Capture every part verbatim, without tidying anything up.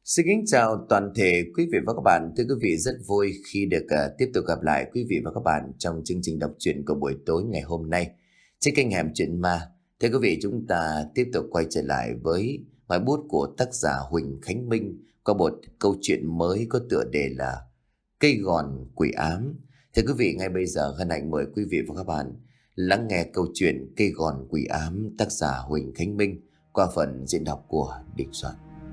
Xin kính chào toàn thể quý vị và các bạn. Thưa quý vị, rất vui khi được uh, tiếp tục gặp lại quý vị và các bạn trong chương trình đọc truyện của buổi tối ngày hôm nay trên kênh Hẻm Chuyện Ma. Thưa quý vị, chúng ta tiếp tục quay trở lại với ngòi bút của tác giả Huỳnh Khánh Minh qua một câu chuyện mới có tựa đề là Cây Gòn Quỷ Ám. Thưa quý vị, ngay bây giờ hân hạnh mời quý vị và các bạn lắng nghe câu chuyện Cây Gòn Quỷ Ám tác giả Huỳnh Khánh Minh qua phần diễn đọc của Đình Soạn.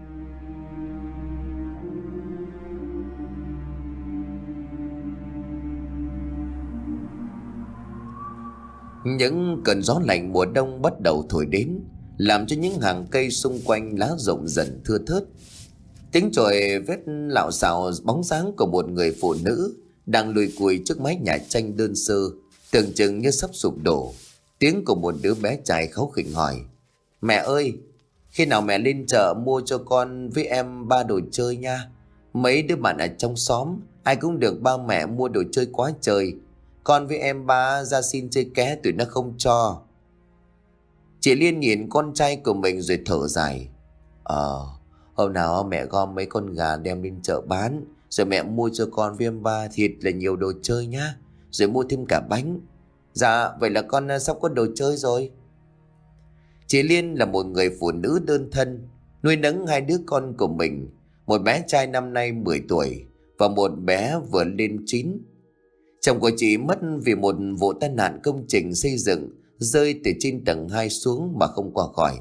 Những cơn gió lạnh mùa đông bắt đầu thổi đến, làm cho những hàng cây xung quanh lá rụng dần thưa thớt. Tiếng chổi vết lạo xạo bóng dáng của một người phụ nữ đang lùi cùi trước mái nhà tranh đơn sơ, tưởng chừng như sắp sụp đổ. Tiếng của một đứa bé trai kháu khỉnh hỏi: "Mẹ ơi, khi nào mẹ lên chợ mua cho con với em ba đồ chơi nha. Mấy đứa bạn ở trong xóm ai cũng được ba mẹ mua đồ chơi quá trời. Con với em ba ra xin chơi ké tụi nó không cho." Chị Liên nhìn con trai của mình rồi thở dài: Ờ, hôm nào mẹ gom mấy con gà đem lên chợ bán, rồi mẹ mua cho con với em ba thịt là nhiều đồ chơi nhá, rồi mua thêm cả bánh. Dạ, vậy là con sắp có đồ chơi rồi. Chị Liên là một người phụ nữ đơn thân, nuôi nấng hai đứa con của mình, một bé trai năm nay mười tuổi và một bé vừa lên chín. Chồng của chị mất vì một vụ tai nạn công trình xây dựng, rơi từ trên tầng hai xuống mà không qua khỏi.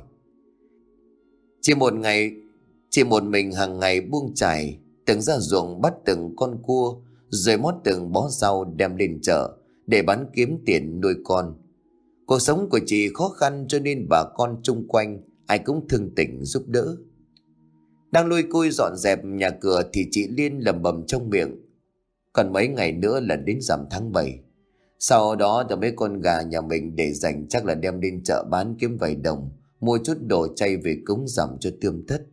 Chỉ một ngày, chỉ một mình hàng ngày buông chài, từng ra ruộng bắt từng con cua, rồi mót từng bó rau đem lên chợ để bán kiếm tiền nuôi con. Cuộc sống của chị khó khăn cho nên bà con chung quanh ai cũng thương tình giúp đỡ. Đang lôi cui dọn dẹp nhà cửa thì chị Liên lẩm bẩm trong miệng: Còn mấy ngày nữa là đến rằm tháng bảy. Sau đó thì mấy con gà nhà mình để dành chắc là đem lên chợ bán kiếm vài đồng, mua chút đồ chay về cúng rằm cho tươm tất.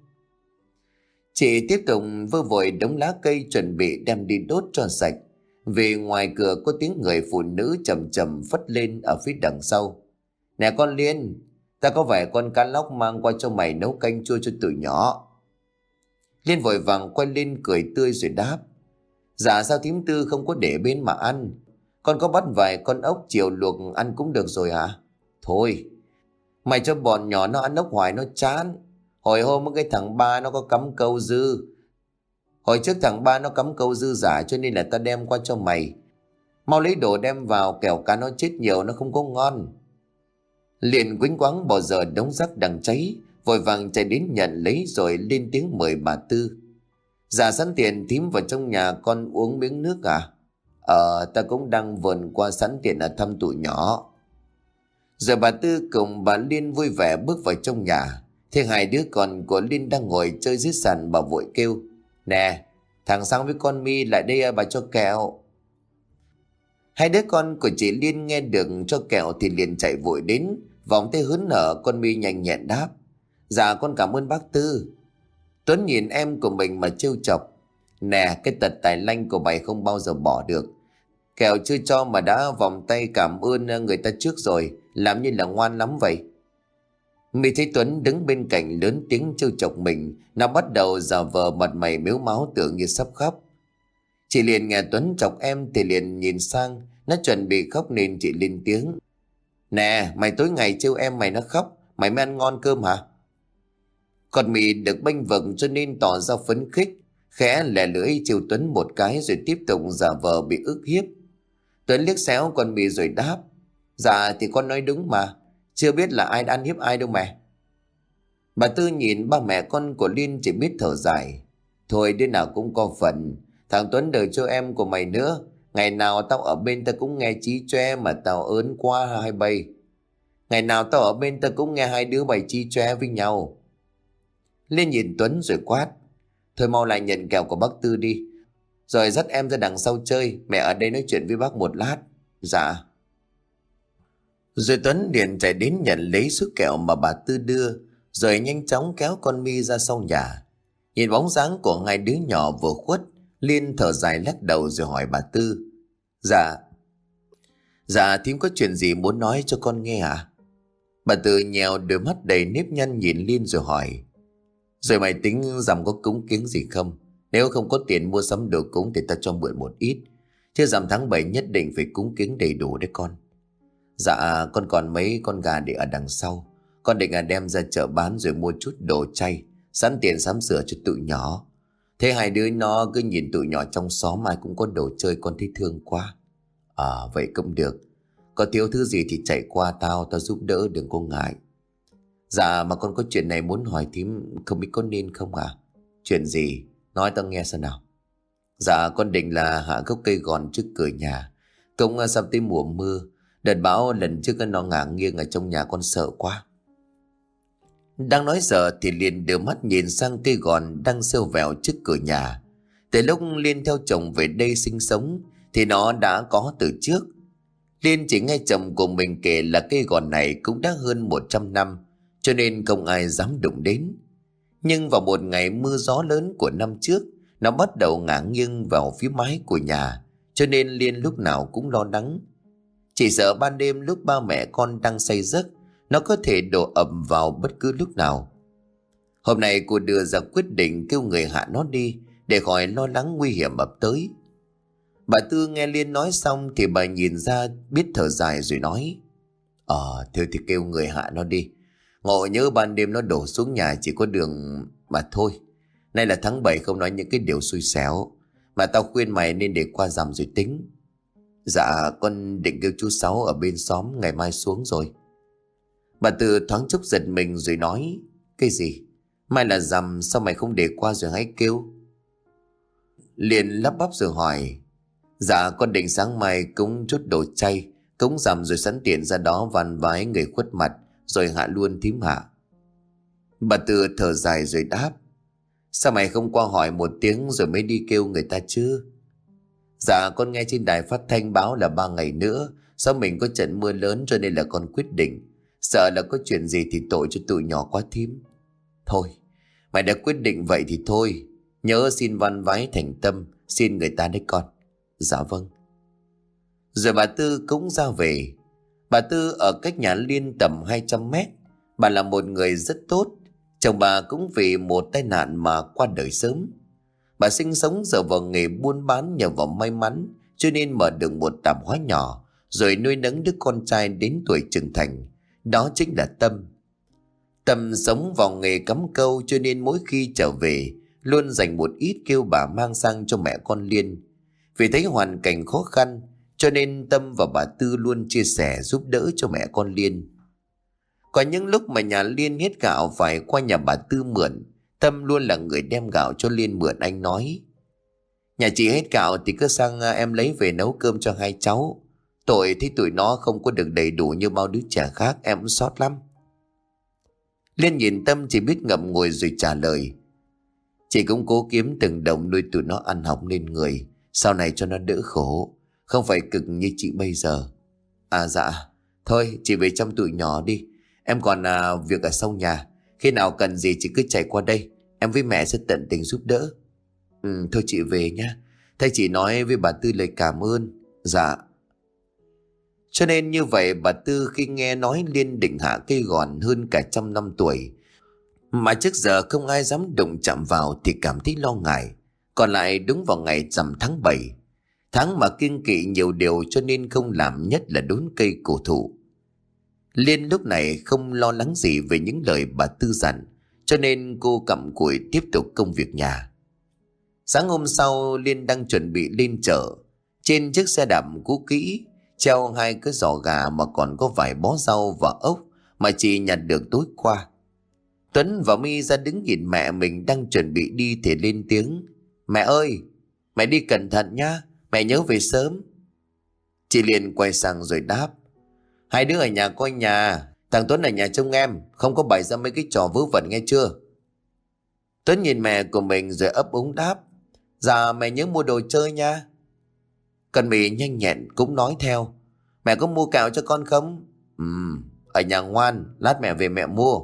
Chị tiếp tục vơ vội đống lá cây chuẩn bị đem đi đốt cho sạch, vì ngoài cửa có tiếng người phụ nữ chầm chầm phất lên ở phía đằng sau: "Nè con Liên, ta có vài con cá lóc mang qua cho mày nấu canh chua cho tụi nhỏ." Liên vội vàng quay lên cười tươi rồi đáp: "Dạ sao thím Tư không có để bên mà ăn? Con có bắt vài con ốc chiều luộc ăn cũng được rồi hả? Thôi, mày cho bọn nhỏ nó ăn ốc hoài nó chán. Hồi hôm cái thằng ba nó có cắm câu dư. Hồi trước thằng ba nó cắm câu dư giả cho nên là ta đem qua cho mày. Mau lấy đồ đem vào kẻo cá nó chết nhiều nó không có ngon." Liền quýnh quáng bỏ giờ đống rác đang cháy, vội vàng chạy đến nhận lấy rồi lên tiếng mời bà Tư: "Dạ sẵn tiền thím vào trong nhà con uống miếng nước à?" Ờ, ta cũng đang vườn qua sẵn tiền ở thăm tụi nhỏ." Rồi bà Tư cùng bà Liên vui vẻ bước vào trong nhà. Thì hai đứa con của Liên đang ngồi chơi dưới sàn, bà vội kêu: "Nè, thằng Sang với con My lại đây bà cho kẹo." Hai đứa con của chị Liên nghe được cho kẹo thì liền chạy vội đến, vòng tay hớn hở. Con My nhanh nhẹn đáp: "Dạ con cảm ơn bác Tư." Tuấn nhìn em của mình mà trêu chọc: "Nè, cái tật tài lanh của mày không bao giờ bỏ được. Kẹo chưa cho mà đã vòng tay cảm ơn người ta trước rồi, làm như là ngoan lắm vậy." Mỹ thấy Tuấn đứng bên cạnh lớn tiếng trêu chọc mình, nó bắt đầu giả vờ mặt mày mếu máo tưởng như sắp khóc. Chị liền nghe Tuấn chọc em thì liền nhìn sang, nó chuẩn bị khóc nên chị lên tiếng: "Nè, mày tối ngày trêu em mày nó khóc, mày mới ăn ngon cơm hả?" Còn Mỹ được bênh vực cho nên tỏ ra phấn khích, khẽ lè lưỡi trêu Tuấn một cái rồi tiếp tục giả vờ bị ức hiếp. Tuấn liếc xéo con Mỹ rồi đáp: "Dạ thì con nói đúng mà, chưa biết là ai đã ăn hiếp ai đâu mẹ." Bà Tư nhìn ba mẹ con của Liên chỉ biết thở dài: "Thôi đứa nào cũng có phần. Thằng Tuấn đời cho em của mày nữa. Ngày nào tao ở bên tao cũng nghe chí choe mà tao ớn quá hai bay. Ngày nào tao ở bên tao cũng nghe hai đứa bày chí choe với nhau." Liên nhìn Tuấn rồi quát: "Thôi mau lại nhận kẹo của bác Tư đi, rồi dắt em ra đằng sau chơi, mẹ ở đây nói chuyện với bác một lát." "Dạ." Rồi Tuấn liền chạy đến nhận lấy số kẹo mà bà Tư đưa, rồi nhanh chóng kéo con My ra sau nhà. Nhìn bóng dáng của hai đứa nhỏ vừa khuất, Liên thở dài lắc đầu rồi hỏi bà Tư: Dạ Dạ thím có chuyện gì muốn nói cho con nghe à?" Bà Tư nhèo đôi mắt đầy nếp nhăn nhìn Liên rồi hỏi: Rồi mày tính rằm có cúng kiếng gì không? Nếu không có tiền mua sắm đồ cúng thì ta cho mượn một ít. Chứ rằm tháng bảy nhất định phải cúng kiếng đầy đủ đấy con. Dạ con còn mấy con gà để ở đằng sau. Con định là đem ra chợ bán rồi mua chút đồ chay, sẵn tiền sắm sửa cho tụi nhỏ. Thế hai đứa nó cứ nhìn tụi nhỏ trong xóm ai cũng có đồ chơi, con thấy thương quá. À vậy cũng được. Có thiếu thứ gì thì chạy qua tao, tao giúp đỡ, đừng có ngại. Dạ mà con có chuyện này muốn hỏi thím, không biết có nên không à? Chuyện gì? Nói tao nghe xem nào. Dạ con định là hạ gốc cây gòn trước cửa nhà. Cũng sắp tới mùa mưa. Đợt bão lần trước nó ngả nghiêng ở trong nhà, con sợ quá. Đang nói sợ thì liền đưa mắt nhìn sang cây gòn đang siêu vẹo trước cửa nhà. Từ lúc Liên theo chồng về đây sinh sống thì nó đã có từ trước. Liên chỉ nghe chồng của mình kể là cây gòn này cũng đã hơn một trăm năm, cho nên không ai dám đụng đến. Nhưng vào một ngày mưa gió lớn của năm trước, nó bắt đầu ngả nghiêng vào phía mái của nhà, cho nên Liên lúc nào cũng lo lắng. Chỉ sợ ban đêm lúc ba mẹ con đang say giấc, nó có thể đổ ập vào bất cứ lúc nào. Hôm nay cô đưa ra quyết định kêu người hạ nó đi để khỏi lo lắng nguy hiểm ập tới. Bà Tư nghe Liên nói xong thì bà nhìn ra biết thở dài rồi nói: Ờ thôi thì kêu người hạ nó đi. Ngộ nhớ ban đêm nó đổ xuống nhà chỉ có đường mà thôi. Nay là tháng bảy không nói những cái điều xui xẻo. Mà tao khuyên mày nên để qua rằm rồi tính. Dạ con định kêu chú Sáu ở bên xóm ngày mai xuống rồi. Bà Tư thoáng chốc giật mình rồi nói: Cái gì? Mai là rằm, sao mày không để qua rồi hãy kêu? Liền lắp bắp rồi hỏi: Dạ con định sáng mai cúng chút đồ chay, cúng rằm rồi sẵn tiện ra đó van vái người khuất mặt, rồi hạ luôn thím Hạ. Bà Tư thở dài rồi đáp: Sao mày không qua hỏi một tiếng rồi mới đi kêu người ta chứ? Dạ con nghe trên đài phát thanh báo là ba ngày nữa sao mình có trận mưa lớn, cho nên là con quyết định. Sợ là có chuyện gì thì tội cho tụi nhỏ quá thím. Thôi mày đã quyết định vậy thì thôi, nhớ xin van vái thành tâm, xin người ta đấy con. Dạ vâng. Rồi bà Tư cũng ra về. Bà Tư ở cách nhà Liên tầm hai trăm mét. Bà là một người rất tốt. Chồng bà cũng vì một tai nạn mà qua đời sớm. Bà sinh sống giờ vào nghề buôn bán nhờ vào may mắn, cho nên mở được một tạp hóa nhỏ, rồi nuôi nấng đứa con trai đến tuổi trưởng thành. Đó chính là Tâm. Tâm sống vào nghề cắm câu, cho nên mỗi khi trở về luôn dành một ít kêu bà mang sang cho mẹ con Liên. Vì thấy hoàn cảnh khó khăn, cho nên Tâm và bà Tư luôn chia sẻ giúp đỡ cho mẹ con Liên. Có những lúc mà nhà Liên hết gạo phải qua nhà bà Tư mượn, Tâm luôn là người đem gạo cho Liên mượn. Anh nói: Nhà chị hết gạo thì cứ sang em lấy về nấu cơm cho hai cháu. Tội thấy tụi nó không có được đầy đủ như bao đứa trẻ khác, em cũng xót lắm. Liên nhìn Tâm chỉ biết ngậm ngùi rồi trả lời: Chị cũng cố kiếm từng đồng nuôi tụi nó ăn học nên người, sau này cho nó đỡ khổ, không phải cực như chị bây giờ. À dạ, thôi chị về chăm tụi nhỏ đi. Em còn à, việc ở sau nhà. Khi nào cần gì chị cứ chạy qua đây, em với mẹ sẽ tận tình giúp đỡ. Ừ, thôi chị về nhá. Thầy chị nói với bà Tư lời cảm ơn. Dạ. Cho nên như vậy bà Tư khi nghe nói Liên định hạ cây gòn hơn cả trăm năm tuổi mà trước giờ không ai dám đụng chạm vào thì cảm thấy lo ngại. Còn lại đúng vào ngày rằm tháng bảy, tháng mà kiêng kỵ nhiều điều cho nên không làm, nhất là đốn cây cổ thụ. Liên lúc này không lo lắng gì về những lời bà Tư dặn, cho nên cô cặm cụi tiếp tục công việc nhà. Sáng hôm sau, Liên đang chuẩn bị lên chợ. Trên chiếc xe đạp cũ kỹ treo hai cái giò gà mà còn có vài bó rau và ốc mà chị nhặt được tối qua. Tuấn và My ra đứng nhìn mẹ mình đang chuẩn bị đi thì lên tiếng: Mẹ ơi, mẹ đi cẩn thận nhá, mẹ nhớ về sớm. Chị liền quay sang rồi đáp: Hai đứa ở nhà coi nhà, thằng Tuấn ở nhà trông em, không có bày ra mấy cái trò vớ vẩn nghe chưa? Tuấn nhìn mẹ của mình rồi ấp úng đáp: Dạ mẹ nhớ mua đồ chơi nha. Con Mì nhanh nhẹn cũng nói theo: Mẹ có mua kẹo cho con không? Ừm, ở nhà ngoan, lát mẹ về mẹ mua.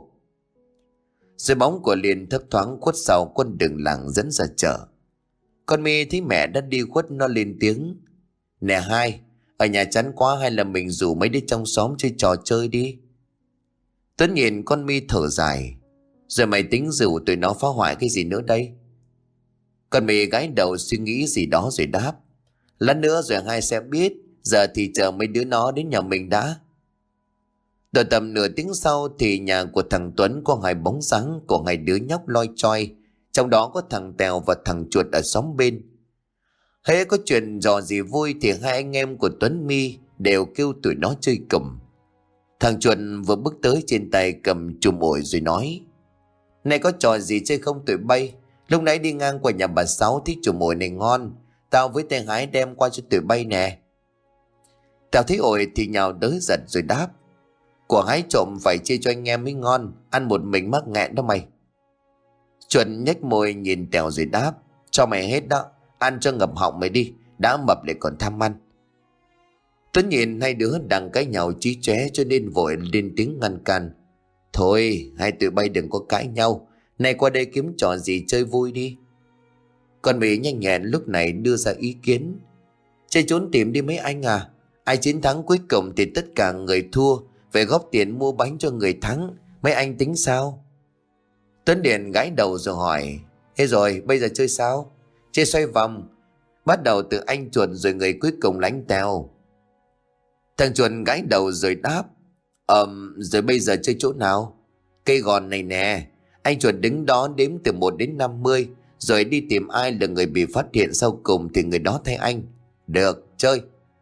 Rồi bóng của Liên thấp thoáng khuất sau con đường làng dẫn ra chợ. Con My thấy mẹ đã đi khuất, nó lên tiếng: Nè hai, ở nhà chán quá hay là mình rủ mấy đứa trong xóm chơi trò chơi đi. Tuấn nhìn con My thở dài: Rồi mày tính rủ tụi nó phá hoại cái gì nữa đây? Con mì gái đầu suy nghĩ gì đó rồi đáp. Lát nữa rồi hai sẽ biết. Giờ thì chờ mấy đứa nó đến nhà mình đã. Đợi tầm nửa tiếng sau thì nhà của thằng Tuấn có hai bóng dáng của hai đứa nhóc loi choi. Trong đó có thằng Tèo và thằng Chuột ở xóm bên. Hễ có chuyện trò gì vui thì hai anh em của Tuấn Mi đều kêu tụi nó chơi cùm. Thằng Chuột vừa bước tới trên tay cầm chùm ổi rồi nói. Này có trò gì chơi không tụi bay? Lúc nãy đi ngang qua nhà bà Sáu thích chùm ổi này ngon. Tao với tay Hái đem qua cho tụi bay nè. Tao thấy ổi thì nhào tới giật rồi đáp. Của Hái trộm phải chia cho anh em mới ngon. Ăn một mình mắc nghẹn đó mày. Chuột nhếch môi nhìn Tèo rồi đáp. Cho mày hết đó. Ăn cho ngập họng mày đi. Đã mập lại còn tham ăn. Tuấn nhìn hai đứa đang cãi nhau chí chóe cho nên vội lên tiếng ngăn can. Thôi hai tụi bay đừng có cãi nhau. Này qua đây kiếm trò gì chơi vui đi. Con Mỹ nhanh nhẹn lúc này đưa ra ý kiến. Chơi trốn tìm đi mấy anh à. Ai chiến thắng cuối cùng thì tất cả người thua phải góp tiền mua bánh cho người thắng. Mấy anh tính sao? Tuấn Điền gãi đầu rồi hỏi. Thế rồi bây giờ chơi sao? Chơi xoay vòng. Bắt đầu từ anh Chuột rồi người cuối cùng là anh Tèo. Thằng Chuột gãi đầu rồi đáp. Ờm rồi bây giờ chơi chỗ nào? Cây gòn này nè. Anh Chuột đứng đó đếm từ một đến năm mươi. Rồi đi tìm ai là người bị phát hiện sau cùng thì người đó thay anh. Được, chơi.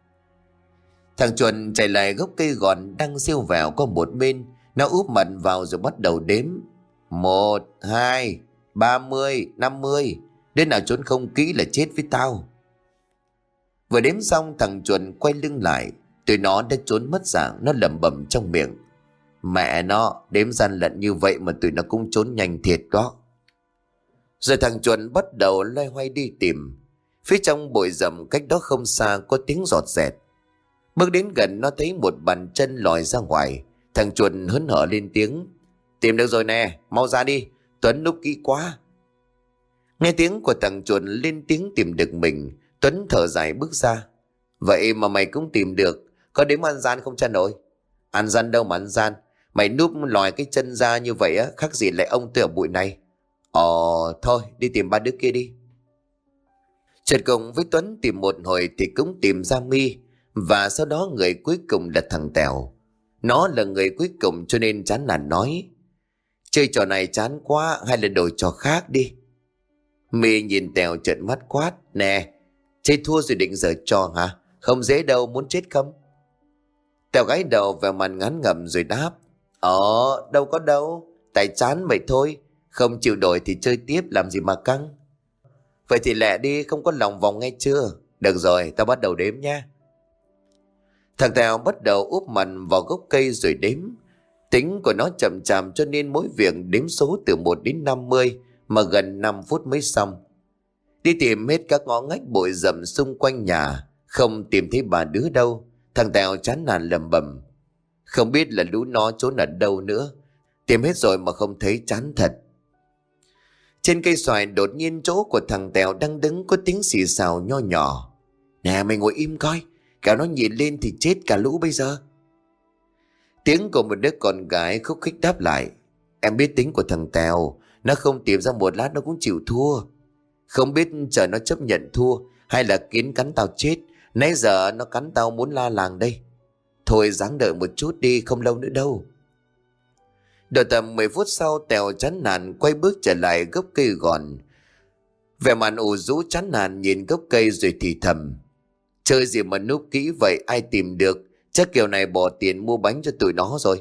Thằng Chuột chạy lại gốc cây gòn đang siêu vẹo qua một bên. Nó úp mặt vào rồi bắt đầu đếm. Một, hai, ba mươi, năm mươi. Đến nào trốn không kỹ là chết với tao. Vừa đếm xong thằng Chuột quay lưng lại. Tụi nó đã trốn mất dạng. Nó lẩm bẩm trong miệng. Mẹ nó đếm gian lận như vậy mà tụi nó cũng trốn nhanh thiệt đó. Rồi thằng Chuột bắt đầu loay hoay đi tìm. Phía trong bụi rậm cách đó không xa có tiếng giọt dẹt. Bước đến gần nó thấy một bàn chân lòi ra ngoài. Thằng Chuột hớn hở lên tiếng. Tìm được rồi nè, mau ra đi. Tuấn núp kỹ quá. Nghe tiếng của thằng Chuột lên tiếng tìm được mình. Tuấn thở dài bước ra. Vậy mà mày cũng tìm được. Có đếm ăn gian không cha nội? Ăn gian đâu mà ăn gian. Mày núp lòi cái chân ra như vậy á, khác gì lại ông tôi ở bụi này. Ồ thôi đi tìm ba đứa kia đi. Chợt cùng với Tuấn tìm một hồi thì cũng tìm ra Mi. Và sau đó người cuối cùng là thằng Tèo. Nó là người cuối cùng cho nên chán nản nói. Chơi trò này chán quá, hay là đổi trò khác đi. Mi nhìn Tèo trợn mắt quát. Nè, chơi thua rồi định giở trò hả? Không dễ đâu, muốn chết không? Tèo gái đầu vào mặt ngán ngẩm rồi đáp. Ờ, đâu có đâu. Tại chán vậy thôi. Không chịu đổi thì chơi tiếp làm gì mà căng. Vậy thì lẹ đi, không có lòng vòng nghe chưa? Được rồi, tao bắt đầu đếm nha. Thằng Tèo bắt đầu úp mặt vào gốc cây rồi đếm. Tính của nó chậm chạp cho nên mỗi việc đếm số từ một đến năm mươi mà gần năm phút mới xong. Đi tìm hết các ngõ ngách bụi rậm xung quanh nhà, không tìm thấy bà đứa đâu. Thằng Tèo chán nản lẩm bẩm. Không biết là lũ nó trốn ở đâu nữa. Tìm hết rồi mà không thấy, chán thật. Trên cây xoài đột nhiên chỗ của thằng Tèo đang đứng có tiếng xì xào nho nhỏ. Nè mày ngồi im coi, cả nó nhìn lên thì chết cả lũ bây giờ. Tiếng của một đứa con gái khúc khích đáp lại. Em biết tính của thằng Tèo, nó không tìm ra một lát nó cũng chịu thua. Không biết chờ nó chấp nhận thua hay là kiến cắn tao chết. Nãy giờ nó cắn tao muốn la làng đây. Thôi ráng đợi một chút đi, không lâu nữa đâu. Đợi tầm mười phút sau Tèo chán nản quay bước trở lại gốc cây gòn. Vẻ mặt ủ rũ chán nản nhìn gốc cây rồi thì thầm. Chơi gì mà núp kỹ vậy, ai tìm được. Chắc kiểu này bỏ tiền mua bánh cho tụi nó rồi.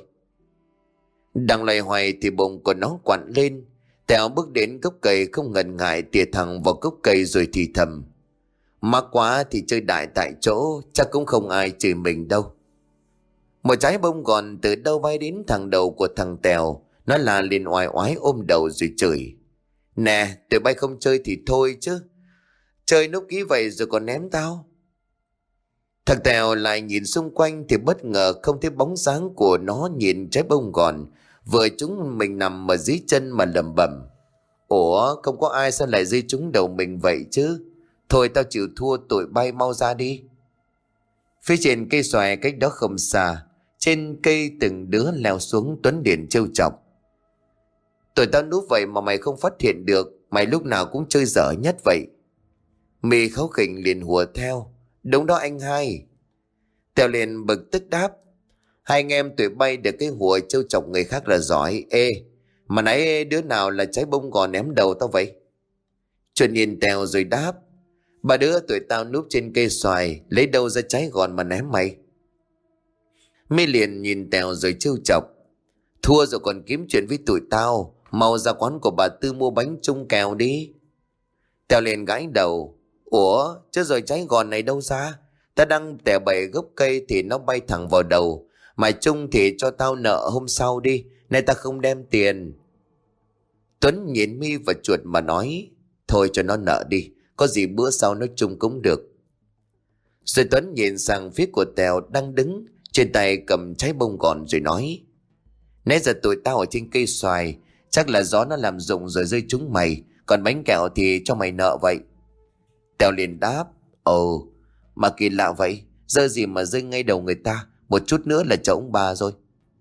Đang loay hoay thì bụng của nó quặn lên. Tèo bước đến gốc cây không ngần ngại tìa thẳng vào gốc cây rồi thì thầm. Mắc quá thì chơi đại tại chỗ, chắc cũng không ai chửi mình đâu. Một trái bông gòn từ đâu bay đến thẳng đầu của thằng Tèo. Nó là liền oai oái ôm đầu rồi chửi. Nè, tụi bay không chơi thì thôi chứ. Chơi núp kỹ vậy rồi còn ném tao. Thằng Tèo lại nhìn xung quanh thì bất ngờ không thấy bóng dáng của nó nhìn trái bông gòn. Vừa chúng mình nằm ở dưới chân mà lẩm bẩm. Ủa, không có ai sao lại rơi trúng đầu mình vậy chứ. Thôi tao chịu thua, tụi bay mau ra đi. Phía trên cây xoài cách đó không xa, trên cây từng đứa leo xuống. Tuấn Điền trêu chọc. Tụi tao núp vậy mà mày không phát hiện được. Mày lúc nào cũng chơi dở nhất vậy. My kháu khỉnh liền hùa theo. Đúng đó anh hai. Tèo liền bực tức đáp. Hai anh em tụi bay được cái hùa trêu chọc người khác là giỏi. Ê, mà nãy đứa nào là trái bông gòn ném đầu tao vậy? Chuột nhìn Tèo rồi đáp. Ba đứa tụi tao núp trên cây xoài, lấy đâu ra trái gòn mà ném mày? My liền nhìn Tèo rồi trêu chọc. Thua rồi còn kiếm chuyện với tụi tao, mau ra quán của bà Tư mua bánh chung kèo đi. Tèo liền gãi đầu. Ủa, chứ rồi trái gòn này đâu ra? Ta đang tè bậy gốc cây thì nó bay thẳng vào đầu. Mà chung thì cho tao nợ hôm sau đi, nay ta không đem tiền. Tuấn nhìn My và Chuột mà nói. Thôi cho nó nợ đi, có gì bữa sau nó chung cũng được. Rồi Tuấn nhìn sang phía của Tèo đang đứng, trên tay cầm trái bông gòn rồi nói. Nãy giờ tụi tao ở trên cây xoài, chắc là gió nó làm rụng rồi rơi trúng mày, còn bánh kẹo thì cho mày nợ vậy. Tèo liền đáp. Ồ, mà kỳ lạ vậy, giờ gì mà rơi ngay đầu người ta, một chút nữa là cho ông bà rồi.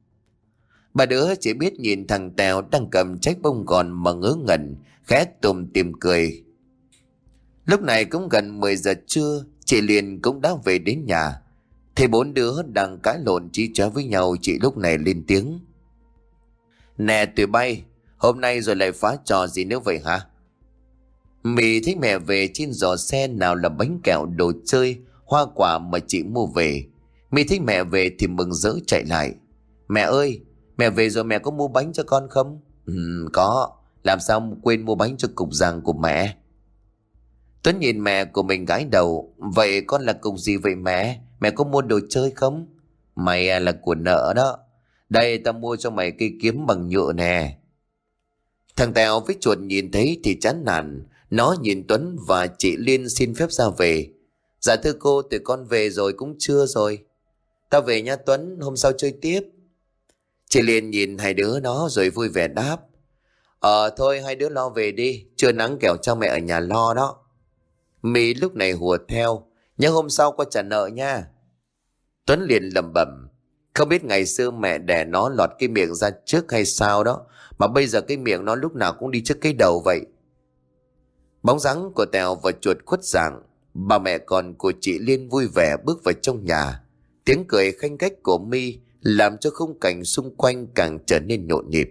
Bà đứa chỉ biết nhìn thằng Tèo đang cầm trái bông gòn mà ngớ ngẩn, khẽ tùm tìm cười. Lúc này cũng gần mười giờ trưa, chị liền cũng đã về đến nhà. Thấy bốn đứa đang cãi lộn chí chóe với nhau, chị lúc này lên tiếng. Nè tụi bay, hôm nay rồi lại phá trò gì nữa vậy hả? Mì thấy mẹ về trên giỏ xe nào là bánh kẹo, đồ chơi, hoa quả mà chị mua về. Mì thấy mẹ về thì mừng rỡ chạy lại. Mẹ ơi, mẹ về rồi, mẹ có mua bánh cho con không? Ừ, có, làm sao quên mua bánh cho cục giàng của mẹ. Tuấn nhìn mẹ của mình gãi đầu. Vậy con là cục gì vậy mẹ? Mẹ có mua đồ chơi không? Mày à, là của nợ đó. Đây tao mua cho mày cây kiếm bằng nhựa nè. Thằng Tèo với Chuột nhìn thấy thì chán nản. Nó nhìn Tuấn và chị Liên xin phép ra về. Dạ thưa cô, tụi con về rồi cũng trưa rồi. Tao về nha Tuấn, hôm sau chơi tiếp. Chị Liên nhìn hai đứa nó rồi vui vẻ đáp. Ờ thôi hai đứa lo về đi, trưa nắng kẻo cho mẹ ở nhà lo đó. Mỹ lúc này hùa theo. Nhớ hôm sau qua trả nợ nha. Tuấn liền lẩm bẩm. Không biết ngày xưa mẹ đẻ nó lọt cái miệng ra trước hay sao đó, mà bây giờ cái miệng nó lúc nào cũng đi trước cái đầu vậy. Bóng dáng của Tèo và Chuột khuất dạng. Bà mẹ con của chị Liên vui vẻ bước vào trong nhà. Tiếng cười khanh khách của My làm cho khung cảnh xung quanh càng trở nên nhộn nhịp.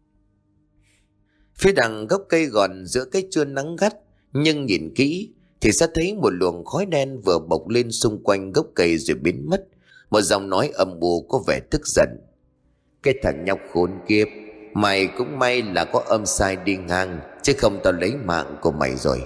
Phía đằng gốc cây gòn giữa cái trưa nắng gắt, nhưng nhìn kỹ thì sẽ thấy một luồng khói đen vừa bốc lên xung quanh gốc cây rồi biến mất. Một giọng nói âm u có vẻ tức giận. Cái thằng nhóc khốn kiếp, mày cũng may là có âm sai đi ngang, chứ không tao lấy mạng của mày rồi.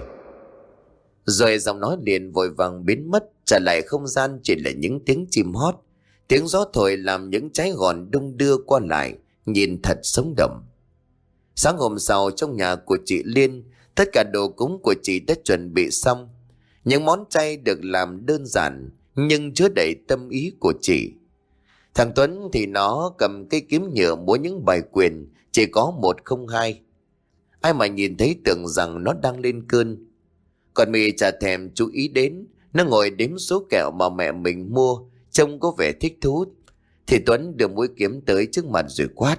Rồi giọng nói liền vội vàng biến mất, trả lại không gian chỉ là những tiếng chim hót. Tiếng gió thổi làm những trái gòn đung đưa qua lại, nhìn thật sống động. Sáng hôm sau trong nhà của chị Liên, tất cả đồ cúng của chị đã chuẩn bị xong. Những món chay được làm đơn giản nhưng chứa đầy tâm ý của chị. Thằng Tuấn thì nó cầm cây kiếm nhựa múa những bài quyền, chỉ có một không hai. Ai mà nhìn thấy tưởng rằng nó đang lên cơn. Còn mì chả thèm chú ý đến, nó ngồi đếm số kẹo mà mẹ mình mua, trông có vẻ thích thú. Thì Tuấn đưa mũi kiếm tới trước mặt rồi quát.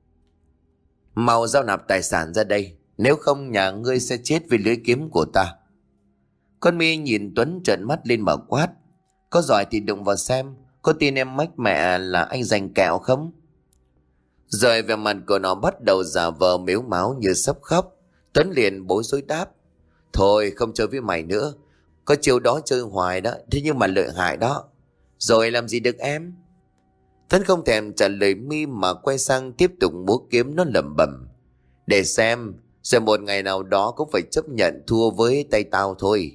Mau giao nạp tài sản ra đây, nếu không nhà ngươi sẽ chết vì lưỡi kiếm của ta. Con My nhìn Tuấn trợn mắt lên mà quát. Có giỏi thì đụng vào xem, có tin em mách mẹ là anh giành kẹo không? Rồi về mặt của nó bắt đầu giả vờ mếu máo như sắp khóc. Tuấn liền bối rối đáp. Thôi không chơi với mày nữa, có chiều đó chơi hoài đó, thế nhưng mà lợi hại đó. Rồi làm gì được em? Tuấn không thèm trả lời My mà quay sang tiếp tục múa kiếm. Nó lẩm bẩm. Để xem, rồi một ngày nào đó cũng phải chấp nhận thua với tay tao thôi.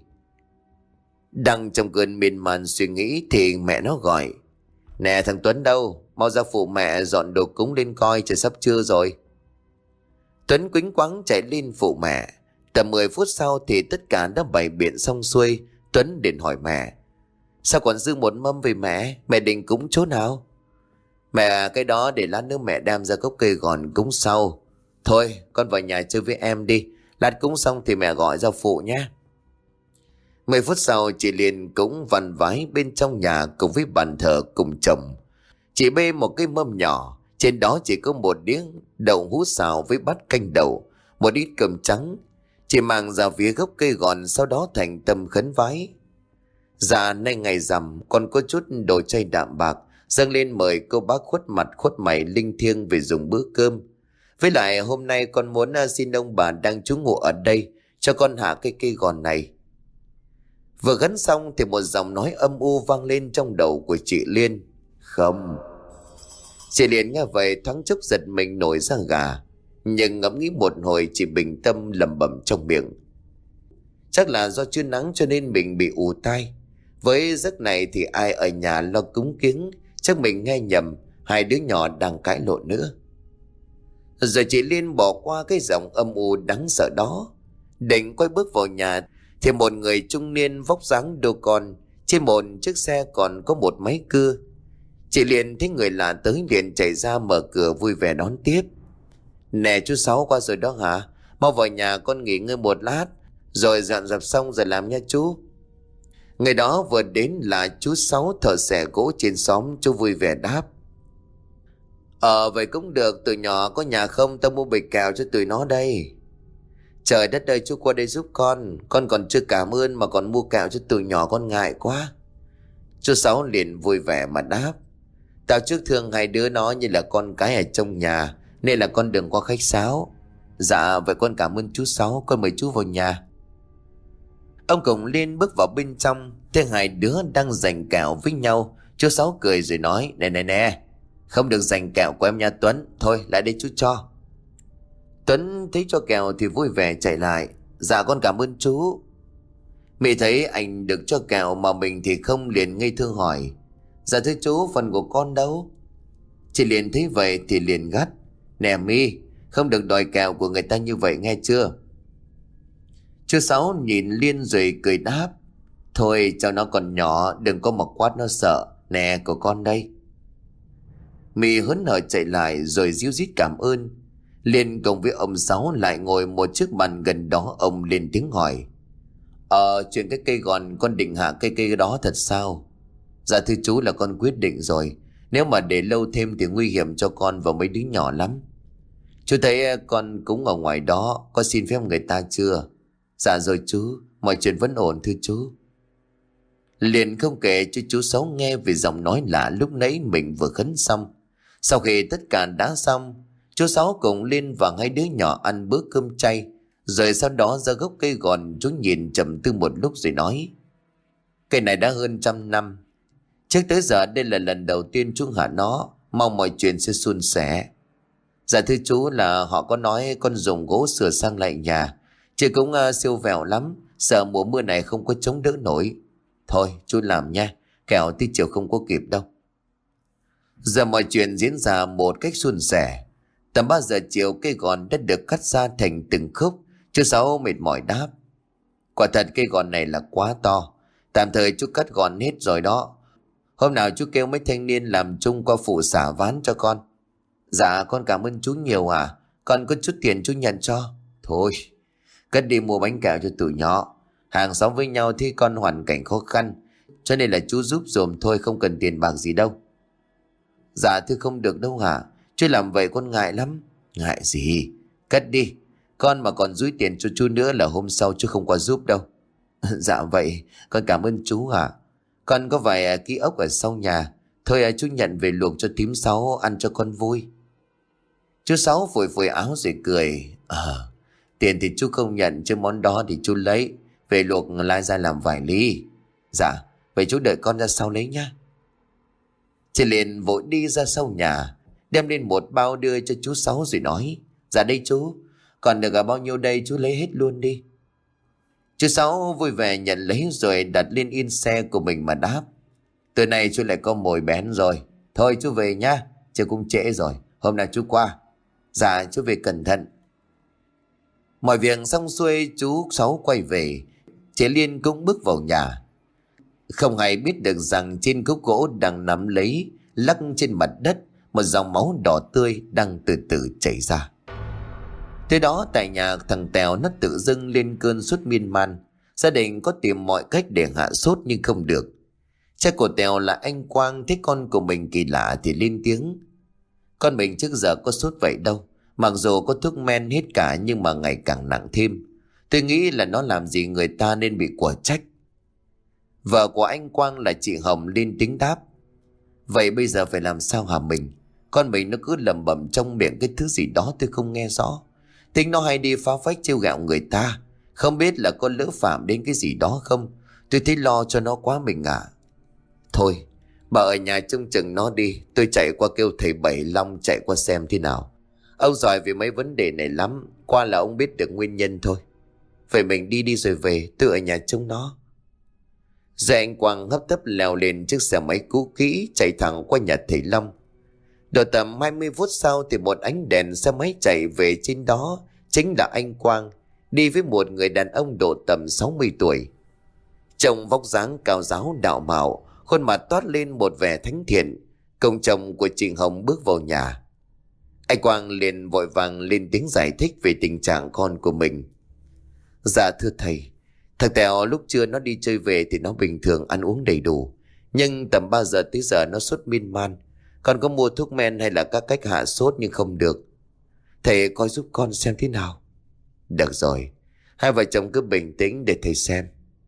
Đang trong cơn miên man suy nghĩ thì mẹ nó gọi. Nè thằng Tuấn đâu, mau ra phụ mẹ dọn đồ cúng lên coi, trời sắp trưa rồi. Tuấn quýnh quáng chạy lên phụ mẹ. Tầm mười phút sau thì tất cả đã bày biện xong xuôi. Tuấn đến hỏi mẹ. Sao còn dư một mâm về mẹ? Mẹ định cúng chỗ nào? Mẹ cái đó để lát nữa mẹ đem ra gốc cây gòn cúng sau. Thôi con vào nhà chơi với em đi, lát cúng xong thì mẹ gọi ra phụ nhé. Mười phút sau chị Liên cũng vằn vái bên trong nhà cùng với bàn thờ cùng chồng. Chị bê một cái mâm nhỏ, Trên đó chỉ có một đĩa đậu hũ xào với bát canh đậu, một ít cơm trắng. Chị mang ra phía gốc cây gòn, sau đó thành tâm khấn vái. Dạ nay ngày rằm còn có chút đồ chay đạm bạc dâng lên mời cô bác khuất mặt khuất mày linh thiêng về dùng bữa cơm. Với lại hôm nay con muốn xin ông bà đang trú ngụ ở đây cho con hạ cái cây gòn này. Vừa gắn xong thì một giọng nói âm u vang lên trong đầu của chị Liên. Không. Chị Liên nghe vậy thoáng chốc giật mình nổi da gà, nhưng ngẫm nghĩ một hồi chỉ bình tâm lẩm bẩm trong miệng. Chắc là do chưa nắng cho nên mình bị ù tai. Với giấc này thì ai ở nhà lo cúng kiếng, chắc mình nghe nhầm, hai đứa nhỏ đang cãi lộn nữa. Rồi chị Liên bỏ qua cái giọng âm u đáng sợ đó, định quay bước vào nhà thì một người trung niên vóc dáng đô con, trên một chiếc xe còn có một máy cưa. Chị Liên thấy người lạ tới liền chạy ra mở cửa vui vẻ đón tiếp. Nè chú Sáu qua rồi đó hả? Mau vào nhà con nghỉ ngơi một lát, rồi dọn dẹp xong rồi làm nha chú. Người đó vừa đến là chú Sáu thợ xẻ gỗ trên xóm. Chú vui vẻ đáp. Ờ vậy cũng được, tụi nhỏ có nhà không, tao mua bịch kẹo cho tụi nó đây. Trời đất ơi, chú qua đây giúp con, con còn chưa cảm ơn mà còn mua kẹo cho tụi nhỏ, con ngại quá. Chú Sáu liền vui vẻ mà đáp. Tao trước thương hai đứa nó như là con cái ở trong nhà, nên là con đừng qua khách sáo. Dạ vậy con cảm ơn chú Sáu, con mời chú vào nhà. Ông cùng lên bước vào bên trong, thấy hai đứa đang giành kẹo với nhau. Chú Sáu cười rồi nói. Nè nè nè, không được giành kẹo của em nha Tuấn, thôi lại đây chú cho. Tuấn thấy cho kẹo thì vui vẻ chạy lại. Dạ con cảm ơn chú. Mị thấy anh được cho kẹo mà mình thì không, liền ngây thơ hỏi. Dạ thưa chú, phần của con đâu? Chị liền thấy vậy thì liền gắt. Nè My, không được đòi kẹo của người ta như vậy nghe chưa? Chú Sáu nhìn Liên rồi cười đáp. Thôi cháu nó còn nhỏ, đừng có mà quát nó sợ. Nè của con đây. My hớn hở chạy lại rồi ríu rít cảm ơn. Liên cùng với ông Sáu lại ngồi một chiếc bàn gần đó. Ông lên tiếng hỏi. Ờ chuyện cái cây gòn con định hạ cây cây đó thật sao? Dạ thưa chú là con quyết định rồi. Nếu mà để lâu thêm thì nguy hiểm cho con và mấy đứa nhỏ lắm. Chú thấy con cũng ở ngoài đó, có xin phép người ta chưa? Dạ rồi chú, mọi chuyện vẫn ổn thưa chú. Liền không kể cho chú Sáu nghe về giọng nói lạ lúc nãy mình vừa khấn xong. Sau khi tất cả đã xong, chú Sáu cùng Liên và hai đứa nhỏ ăn bữa cơm chay. Rồi sau đó ra gốc cây gòn, chú nhìn trầm tư một lúc rồi nói. Cây này đã hơn trăm năm. Trước tới giờ đây là lần đầu tiên chú hạ nó, mong mọi chuyện sẽ suôn sẻ. Dạ thưa chú là họ có nói con dùng gỗ sửa sang lại nhà, chứ cũng uh, siêu vẹo lắm, sợ mùa mưa này không có chống đỡ nổi. Thôi chú làm nha, kẻo tí chiều không có kịp đâu. Giờ mọi chuyện diễn ra một cách suôn sẻ. Tầm ba giờ chiều cây gòn đã được cắt ra thành từng khúc. Chú Sáu mệt mỏi đáp. Quả thật cây gòn này là quá to, tạm thời chú cắt gòn hết rồi đó. Hôm nào chú kêu mấy thanh niên làm chung qua phụ xả ván cho con. Dạ con cảm ơn chú nhiều à, con có chút tiền chú nhận cho. Thôi cất đi mua bánh kẹo cho tụi nhỏ, hàng xóm với nhau thì con hoàn cảnh khó khăn, cho nên là chú giúp dùm thôi, không cần tiền bạc gì đâu. Dạ thưa không được đâu hả? Chú làm vậy con ngại lắm. Ngại gì, cất đi, con mà còn dúi tiền cho chú nữa là hôm sau chú không qua giúp đâu. Dạ vậy con cảm ơn chú hả? Con có vài ký ốc ở sau nhà, thôi chú nhận về luộc cho thím Sáu ăn cho con vui. Chú Sáu phủi phủi áo rồi cười. Ờ tiền thì chú không nhận, chứ món đó thì chú lấy về luộc lai ra làm vài ly. Dạ vậy chú đợi con ra sau lấy nhá. Chị liền vội đi ra sau nhà, đem lên một bao đưa cho chú Sáu rồi nói. Dạ đây chú, còn được ở bao nhiêu đây chú lấy hết luôn đi. Chú Sáu vui vẻ nhận lấy rồi đặt lên yên xe của mình mà đáp. Từ nay chú lại có mồi bén rồi. Thôi chú về nhá, chứ cũng trễ rồi, hôm nào chú qua. Dạ chú về cẩn thận. Mọi việc xong xuôi, chú Sáu quay về. Chị Liên cũng bước vào nhà, không hay biết được rằng trên khúc gỗ đang nắm lấy lắc trên mặt đất một dòng máu đỏ tươi đang từ từ chảy ra. Thế đó tại nhà thằng Tèo nó tự dưng lên cơn sốt miên man. Gia đình có tìm mọi cách để hạ sốt nhưng không được. Cha của Tèo là anh Quang thấy con của mình kỳ lạ thì lên tiếng. Con mình trước giờ có sốt vậy đâu. Mặc dù có thuốc men hết cả nhưng mà ngày càng nặng thêm. Tôi nghĩ là nó làm gì người ta nên bị quả trách. Vợ của anh Quang là chị Hồng lên tiếng đáp. Vậy bây giờ phải làm sao hả mình? Con mình nó cứ lẩm bẩm trong miệng cái thứ gì đó tôi không nghe rõ. Tính nó hay đi phá phách trêu ghẹo người ta. Không biết là có lỡ phạm đến cái gì đó không? Tôi thấy lo cho nó quá mình ạ. Thôi, bà ở nhà trông chừng nó đi. Tôi chạy qua kêu thầy Bảy Long chạy qua xem thế nào. Ông giỏi về mấy vấn đề này lắm. Qua là ông biết được nguyên nhân thôi. Vậy mình đi đi rồi về. Tôi ở nhà trông nó. Rồi anh Quang hấp tấp leo lên chiếc xe máy cũ kỹ chạy thẳng qua nhà thầy Long. Độ tầm hai mươi phút sau thì một ánh đèn xe máy chạy về trên đó chính là anh Quang, đi với một người đàn ông độ tầm sáu mươi tuổi. Trông vóc dáng cao ráo đạo mạo, khuôn mặt toát lên một vẻ thánh thiện. Công chồng của chị Hồng bước vào nhà. Anh Quang liền vội vàng lên tiếng giải thích về tình trạng con của mình. Dạ thưa thầy, thằng Tèo lúc trưa nó đi chơi về thì nó bình thường ăn uống đầy đủ. Nhưng tầm ba giờ tới giờ nó sốt miên man. Con có mua thuốc men hay là các cách hạ sốt nhưng không được. Thầy coi giúp con xem thế nào. Được rồi, hai vợ chồng cứ bình tĩnh để thầy xem.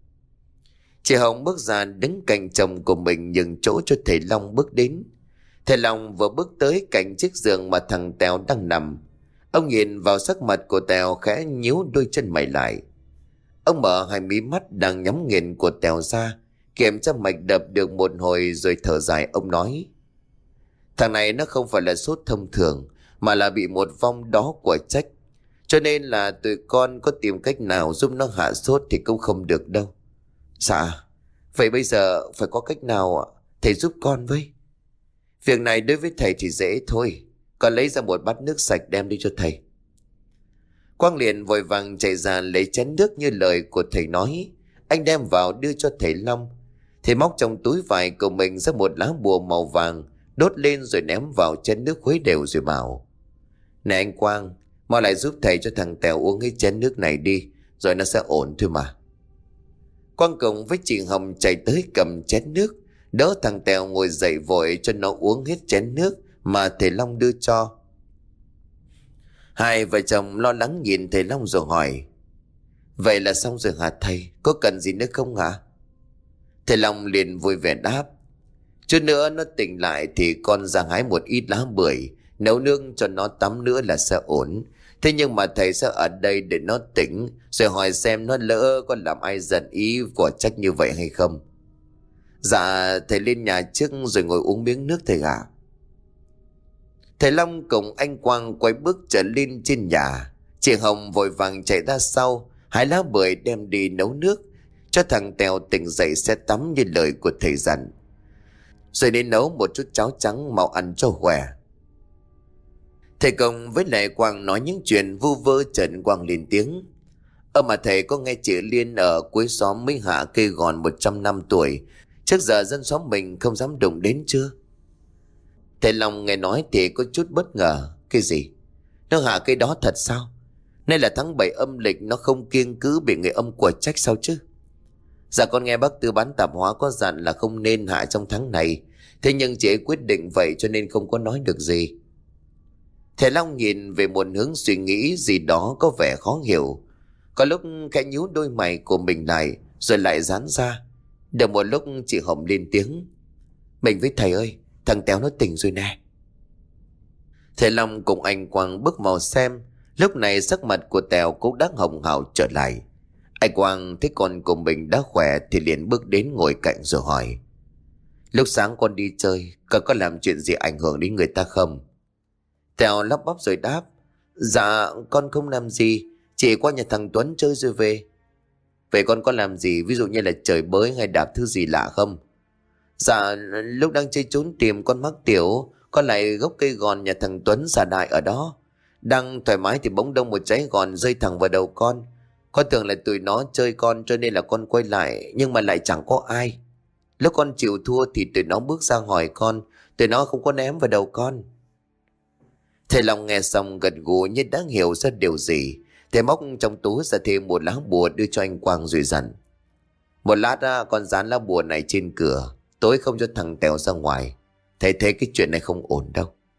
Chị Hồng bước ra đứng cạnh chồng của mình nhường chỗ cho thầy Long bước đến. Thầy Long vừa bước tới cạnh chiếc giường mà thằng Tèo đang nằm. Ông nhìn vào sắc mặt của Tèo khẽ nhíu đôi chân mày lại. Ông mở hai mí mắt đang nhắm nghiền của Tèo ra, kiểm tra mạch đập được một hồi rồi thở dài. Ông nói: Thằng này nó không phải là sốt thông thường, mà là bị một vong đó của trách. Cho nên là tụi con có tìm cách nào giúp nó hạ sốt thì cũng không được đâu. Dạ, vậy bây giờ phải có cách nào ạ? Thầy giúp con với. Việc này đối với thầy thì dễ thôi. Con lấy ra một bát nước sạch đem đi cho thầy. Quang liền vội vàng chạy ra lấy chén nước như lời của thầy nói. Anh đem vào đưa cho thầy Long. Thầy móc trong túi vải của mình ra một lá bùa màu vàng, đốt lên rồi ném vào chén nước khuấy đều rồi bảo: Này anh Quang, mau lại giúp thầy cho thằng Tèo uống cái chén nước này đi, rồi nó sẽ ổn thôi mà. Quang cùng với chị Hồng chạy tới cầm chén nước, đỡ thằng Tèo ngồi dậy vội cho nó uống hết chén nước mà thầy Long đưa cho. Hai vợ chồng lo lắng nhìn thầy Long rồi hỏi: Vậy là xong rồi hả thầy? Có cần gì nữa không hả? Thầy Long liền vui vẻ đáp: Chút nữa nó tỉnh lại thì con ra hái một ít lá bưởi, nấu nước cho nó tắm nữa là sẽ ổn. Thế nhưng mà thầy sẽ ở đây để nó tỉnh, rồi hỏi xem nó lỡ có làm ai giận ý của trách như vậy hay không. Dạ thầy lên nhà trước rồi ngồi uống miếng nước thầy ạ. Thầy Long cùng anh Quang quay bước trở lên trên nhà. Chị Hồng vội vàng chạy ra sau, hái lá bưởi đem đi nấu nước cho thằng Tèo tỉnh dậy sẽ tắm như lời của thầy dặn. Rồi đến nấu một chút cháo trắng mau ăn cho khỏe. Thầy cùng với lại Quang nói những chuyện vu vơ. Trần Quang lên tiếng: Ơ mà thầy có nghe chị Liên ở cuối xóm mới hạ cây gòn một trăm năm tuổi, trước giờ dân xóm mình không dám đụng đến chưa? Thầy Long nghe nói thì có chút bất ngờ. Cái gì? Nó hạ cây đó thật sao? Nay là tháng bảy âm lịch, nó không kiêng cứ bị người âm của trách sao chứ? Dạ con nghe bác Tư bán tạp hóa có dặn là không nên hạ trong tháng này. Thế nhưng chị ấy quyết định vậy cho nên không có nói được gì. Thầy Long nhìn về một hướng suy nghĩ gì đó có vẻ khó hiểu. Có lúc khẽ nhíu đôi mày của mình lại rồi lại giãn ra. Được một lúc chị Hồng lên tiếng: Mình với thầy ơi, thằng Tèo nó tỉnh rồi nè. Thầy Long cùng anh Quang bước vào xem. Lúc này sắc mặt của Tèo cũng đã hồng hào trở lại. Anh Quang thấy con của mình đã khỏe thì liền bước đến ngồi cạnh rồi hỏi: Lúc sáng con đi chơi, con có làm chuyện gì ảnh hưởng đến người ta không? Tèo lắp bắp rồi đáp: Dạ con không làm gì, chỉ qua nhà thằng Tuấn chơi rồi về. Vậy con có làm gì, ví dụ như là chới bới hay đạp thứ gì lạ không? Dạ lúc đang chơi trốn tìm con mắc tiểu, con lại gốc cây gòn nhà thằng Tuấn xà đại ở đó. Đang thoải mái thì bỗng đông một trái gòn rơi thẳng vào đầu con. Con tưởng là tụi nó chơi con cho nên là con quay lại, nhưng mà lại chẳng có ai. Lúc con chịu thua thì tụi nó bước ra hỏi con, tụi nó không có ném vào đầu con. Thầy Long nghe xong gật gù như đã hiểu ra điều gì. Thầy móc trong túi ra thêm một lá bùa đưa cho anh Quang rồi dặn: Một lát á, con dán lá bùa này trên cửa, tối không cho thằng Tèo ra ngoài. Thầy thấy cái chuyện này không ổn đâu.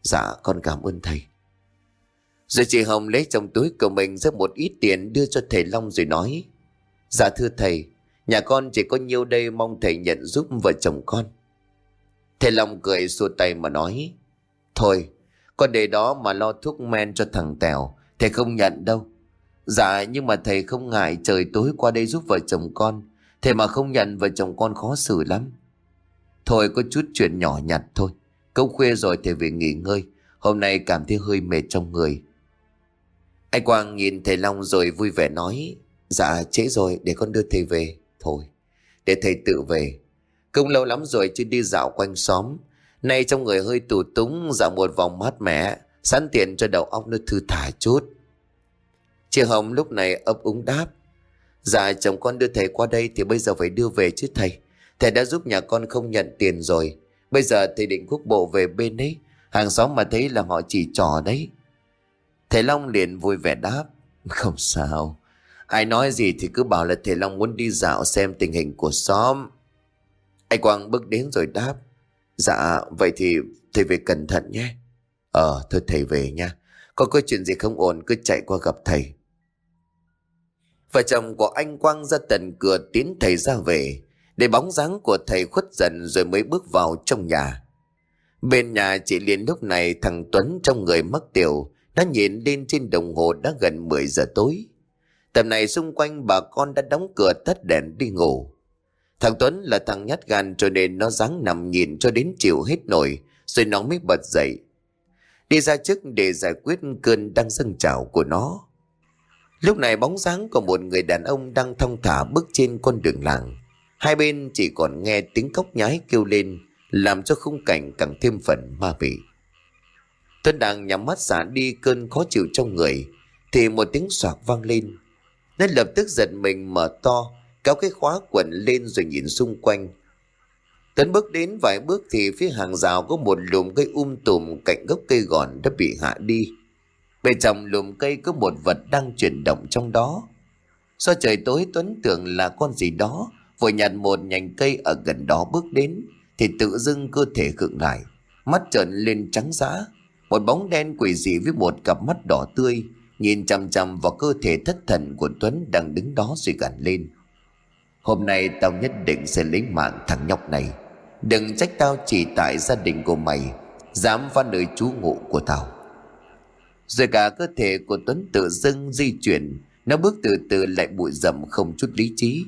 Dạ con cảm ơn thầy. Rồi chị Hồng lấy trong túi của mình ra một ít tiền đưa cho thầy Long rồi nói: Dạ thưa thầy, nhà con chỉ có nhiêu đây, mong thầy nhận giúp vợ chồng con. Thầy Long cười xua tay mà nói: Thôi, con để đó mà lo thuốc men cho thằng Tèo, thầy không nhận đâu. Dạ nhưng mà thầy không ngại trời tối qua đây giúp vợ chồng con, thầy mà không nhận vợ chồng con khó xử lắm. Thôi có chút chuyện nhỏ nhặt thôi, câu khuya rồi thầy về nghỉ ngơi, hôm nay cảm thấy hơi mệt trong người. Anh Quang nhìn thầy Long rồi vui vẻ nói: Dạ trễ rồi, để con đưa thầy về. Thôi để thầy tự về, cũng lâu lắm rồi chưa đi dạo quanh xóm, nay trong người hơi tù túng, dạo một vòng mát mẻ, sẵn tiện cho đầu óc nó thư thả chút. Chị Hồng lúc này ấp úng đáp: Dạ chồng con đưa thầy qua đây thì bây giờ phải đưa về chứ thầy. Thầy đã giúp nhà con không nhận tiền rồi, bây giờ thầy định quốc bộ về bên ấy, hàng xóm mà thấy là họ chỉ trò đấy. Thầy Long liền vui vẻ đáp: Không sao, ai nói gì thì cứ bảo là thầy Long muốn đi dạo xem tình hình của xóm. Anh Quang bước đến rồi đáp: Dạ vậy thì thầy về cẩn thận nhé. Ờ thôi thầy về nha, có có chuyện gì không ổn cứ chạy qua gặp thầy. Vợ chồng của anh Quang ra tận cửa tiến thầy ra về, để bóng dáng của thầy khuất dần rồi mới bước vào trong nhà. Bên nhà chị Liên lúc này thằng Tuấn trong người mắc tiểu, nó nhìn lên trên đồng hồ đã gần mười giờ tối. Tầm này xung quanh bà con đã đóng cửa tắt đèn đi ngủ. Thằng Tuấn là thằng nhát gan cho nên nó ráng nằm nhìn cho đến chiều hết nổi, rồi nó mới bật dậy, đi ra trước để giải quyết cơn đang dâng trào của nó. Lúc này bóng dáng của một người đàn ông đang thong thả bước trên con đường làng. Hai bên chỉ còn nghe tiếng cóc nhái kêu lên, làm cho khung cảnh càng thêm phần ma mị. Tuấn đang nhắm mắt xả đi cơn khó chịu trong người thì một tiếng xoạc vang lên. Nó lập tức giật mình mở to, kéo cái khóa quần lên rồi nhìn xung quanh. Tuấn bước đến vài bước thì phía hàng rào có một lùm cây um tùm cạnh gốc cây gòn đã bị hạ đi. Bên trong lùm cây có một vật đang chuyển động trong đó. Do trời tối Tuấn tưởng là con gì đó, vội nhặt một nhành cây ở gần đó bước đến thì tự dưng cơ thể khựng lại, mắt trợn lên trắng dã. Một bóng đen quỷ dị với một cặp mắt đỏ tươi nhìn chằm chằm vào cơ thể thất thần của Tuấn đang đứng đó rồi gằn lên: Hôm nay tao nhất định sẽ lấy mạng thằng nhóc này. Đừng trách tao chỉ tại gia đình của mày dám phá nơi trú ngụ của tao. Rồi cả cơ thể của Tuấn tự dưng di chuyển, nó bước từ từ lại bụi rậm không chút lý trí.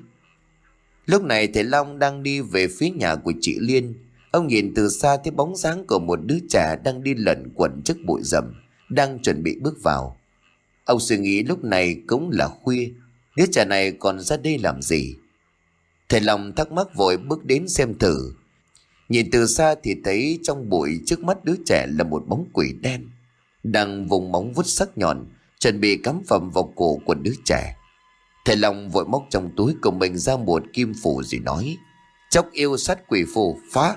Lúc này thầy Long đang đi về phía nhà của chị Liên. Ông nhìn từ xa thấy bóng dáng của một đứa trẻ đang đi lẩn quẩn trước bụi rậm, đang chuẩn bị bước vào. Ông suy nghĩ lúc này cũng là khuya, đứa trẻ này còn ra đây làm gì? Thầy Long thắc mắc vội bước đến xem thử. Nhìn từ xa thì thấy trong bụi trước mắt đứa trẻ là một bóng quỷ đen, đang vùng móng vuốt sắc nhọn chuẩn bị cắm phầm vào cổ của đứa trẻ. Thầy Long vội móc trong túi của mình ra một kim phù rồi nói: Chốc yêu sát quỷ phù phá.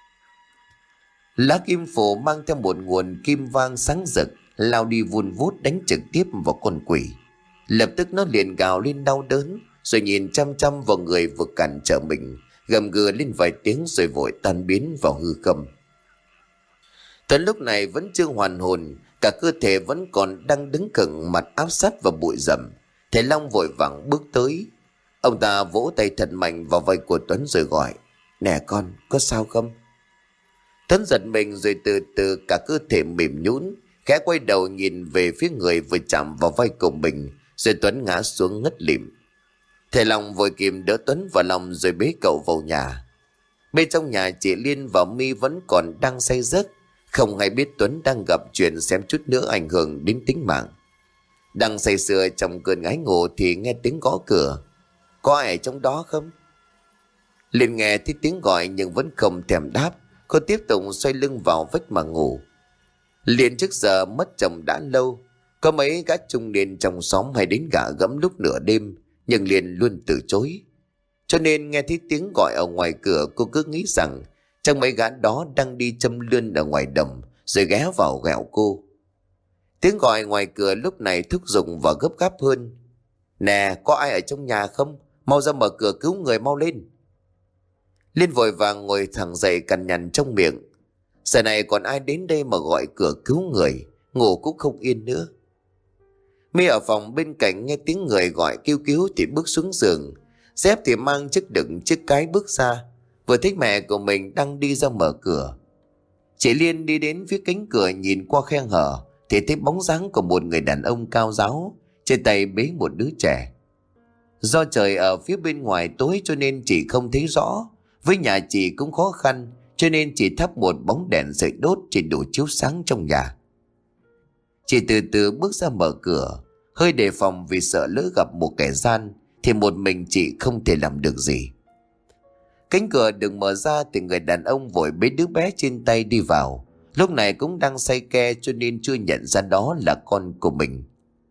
Lá kim phù mang theo một nguồn kim vang sáng rực, lao đi vun vút đánh trực tiếp vào con quỷ. Lập tức nó liền gào lên đau đớn, rồi nhìn chăm chăm vào người vừa cản trở mình, gầm gừ lên vài tiếng rồi vội tan biến vào hư không. Tuấn lúc này vẫn chưa hoàn hồn, cả cơ thể vẫn còn đang đứng khựng, mặt áp sát vào bụi rậm. Thầy Long vội vàng bước tới, ông ta vỗ tay thật mạnh vào vai của Tuấn rồi gọi: Nè con, có sao không? Tuấn giật mình rồi từ từ cả cơ thể mềm nhũn, khẽ quay đầu nhìn về phía người vừa chạm vào vai của mình, rồi Tuấn ngã xuống ngất lịm. Thầy Long vội kìm đỡ Tuấn vào lòng rồi bế cậu vào nhà. Bên trong nhà chị Liên và My vẫn còn đang say giấc, không hay biết Tuấn đang gặp chuyện xém chút nữa ảnh hưởng đến tính mạng. Đang say sưa trong cơn ngái ngủ thì nghe tiếng gõ cửa. Có ai ở trong đó không? Liên nghe thấy tiếng gọi nhưng vẫn không thèm đáp, cô tiếp tục xoay lưng vào vách mà ngủ. Liên trước giờ mất chồng đã lâu, có mấy gã trung niên trong xóm hay đến gạ gẫm lúc nửa đêm, nhưng Liên luôn từ chối. Cho nên nghe thấy tiếng gọi ở ngoài cửa, cô cứ nghĩ rằng trong mấy gã đó đang đi châm lươn ở ngoài đồng, rồi ghé vào ghẹo cô. Tiếng gọi ngoài cửa lúc này thúc giục và gấp gáp hơn: Nè, có ai ở trong nhà không? Mau ra mở cửa cứu người mau lên. Liên vội vàng ngồi thẳng dậy cằn nhằn trong miệng: Giờ này còn ai đến đây mà gọi cửa cứu người, ngủ cũng không yên nữa. My ở phòng bên cạnh nghe tiếng người gọi kêu cứu thì bước xuống giường. Dép thì mang chiếc đựng chiếc cái bước ra, vừa thấy mẹ của mình đang đi ra mở cửa. Chị Liên đi đến phía cánh cửa, nhìn qua khe hở thì thấy bóng dáng của một người đàn ông cao ráo, trên tay bế một đứa trẻ. Do trời ở phía bên ngoài tối cho nên chị không thấy rõ, với nhà chị cũng khó khăn cho nên chỉ thắp một bóng đèn sưởi đốt chỉ đủ chiếu sáng trong nhà. Chị từ từ bước ra mở cửa, hơi đề phòng vì sợ lỡ gặp một kẻ gian thì một mình chị không thể làm được gì. Cánh cửa được mở ra thì người đàn ông vội bế đứa bé trên tay đi vào. Lúc này cũng đang say ke cho nên chưa nhận ra đó là con của mình.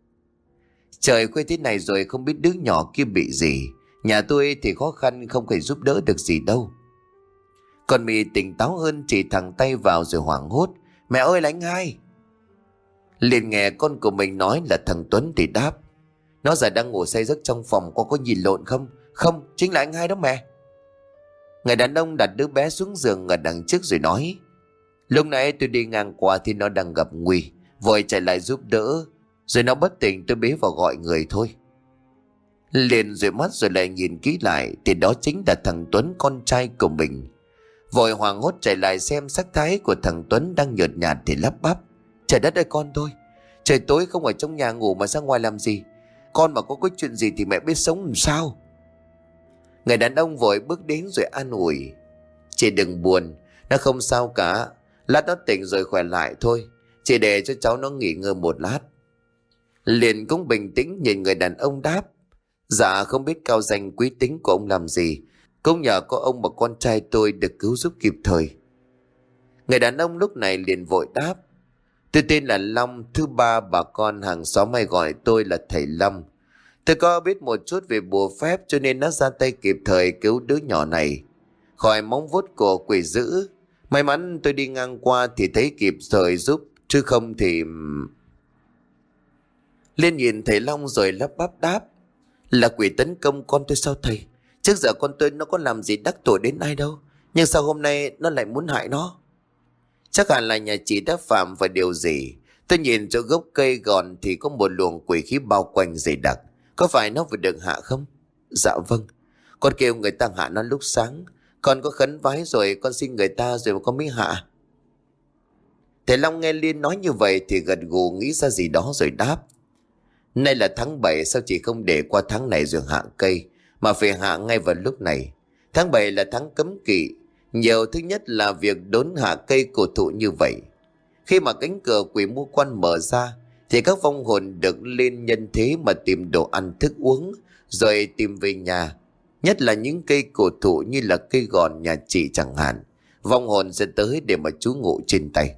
Trời khuya thế này rồi không biết đứa nhỏ kia bị gì. Nhà tôi thì khó khăn không thể giúp đỡ được gì đâu. Còn Mị tỉnh táo hơn, chỉ thẳng tay vào rồi hoảng hốt: Mẹ ơi là anh hai. Liền nghe con của mình nói là thằng Tuấn thì đáp: Nó giờ đang ngủ say giấc trong phòng, con có nhìn lộn không? Không, chính là anh hai đó mẹ. Người đàn ông đặt đứa bé xuống giường ở đằng trước rồi nói: Lúc nãy tôi đi ngang qua thì nó đang gặp nguy, vội chạy lại giúp đỡ, rồi nó bất tỉnh tôi bế vào gọi người thôi. Liền dụi mắt rồi lại nhìn kỹ lại thì đó chính là thằng Tuấn, con trai của mình. Vội hoảng hốt chạy lại xem sắc thái của thằng Tuấn đang nhợt nhạt thì lắp bắp: Trời đất ơi con tôi, trời tối không ở trong nhà ngủ mà ra ngoài làm gì? Con mà có cái chuyện gì thì mẹ biết sống làm sao? Người đàn ông vội bước đến rồi an ủi: Chị đừng buồn, nó không sao cả, lát nó tỉnh rồi khỏe lại thôi, chị để cho cháu nó nghỉ ngơi một lát. Liền cũng bình tĩnh nhìn người đàn ông đáp: Dạ không biết cao danh quý tính của ông làm gì, cũng nhờ có ông mà con trai tôi được cứu giúp kịp thời. Người đàn ông lúc này liền vội đáp: Tôi tên là Long, thứ ba bà con hàng xóm hay gọi tôi là thầy Long. Tôi có biết một chút về bùa phép cho nên nó ra tay kịp thời cứu đứa nhỏ này khỏi móng vuốt của quỷ dữ. May mắn tôi đi ngang qua thì thấy kịp thời giúp, chứ không thì... Liên nhìn thầy Long rồi lắp bắp đáp: Là quỷ tấn công con tôi sao thầy? Trước giờ con tôi nó có làm gì đắc tội đến ai đâu, nhưng sao hôm nay nó lại muốn hại nó? Chắc hẳn là nhà chị đã phạm phải điều gì. Tôi nhìn chỗ gốc cây gòn thì có một luồng quỷ khí bao quanh dày đặc. Có phải nó vừa được hạ không? Dạ vâng. Con kêu người ta hạ nó lúc sáng. Con có khấn vái rồi, con xin người ta rồi mà con mới hạ. Thầy Long nghe Liên nói như vậy thì gật gù nghĩ ra gì đó rồi đáp: Nay là tháng bảy, sao chị không để qua tháng này rồi hạ cây, mà phải hạ ngay vào lúc này? Tháng bảy là tháng cấm kỵ. Nhiều thứ nhất là việc đốn hạ cây cổ thụ như vậy. Khi mà cánh cửa quỷ mưu quan mở ra thì các vong hồn được lên nhân thế mà tìm đồ ăn thức uống rồi tìm về nhà. Nhất là những cây cổ thụ như là cây gòn nhà chị chẳng hạn, vong hồn sẽ tới để mà trú ngụ trên tay.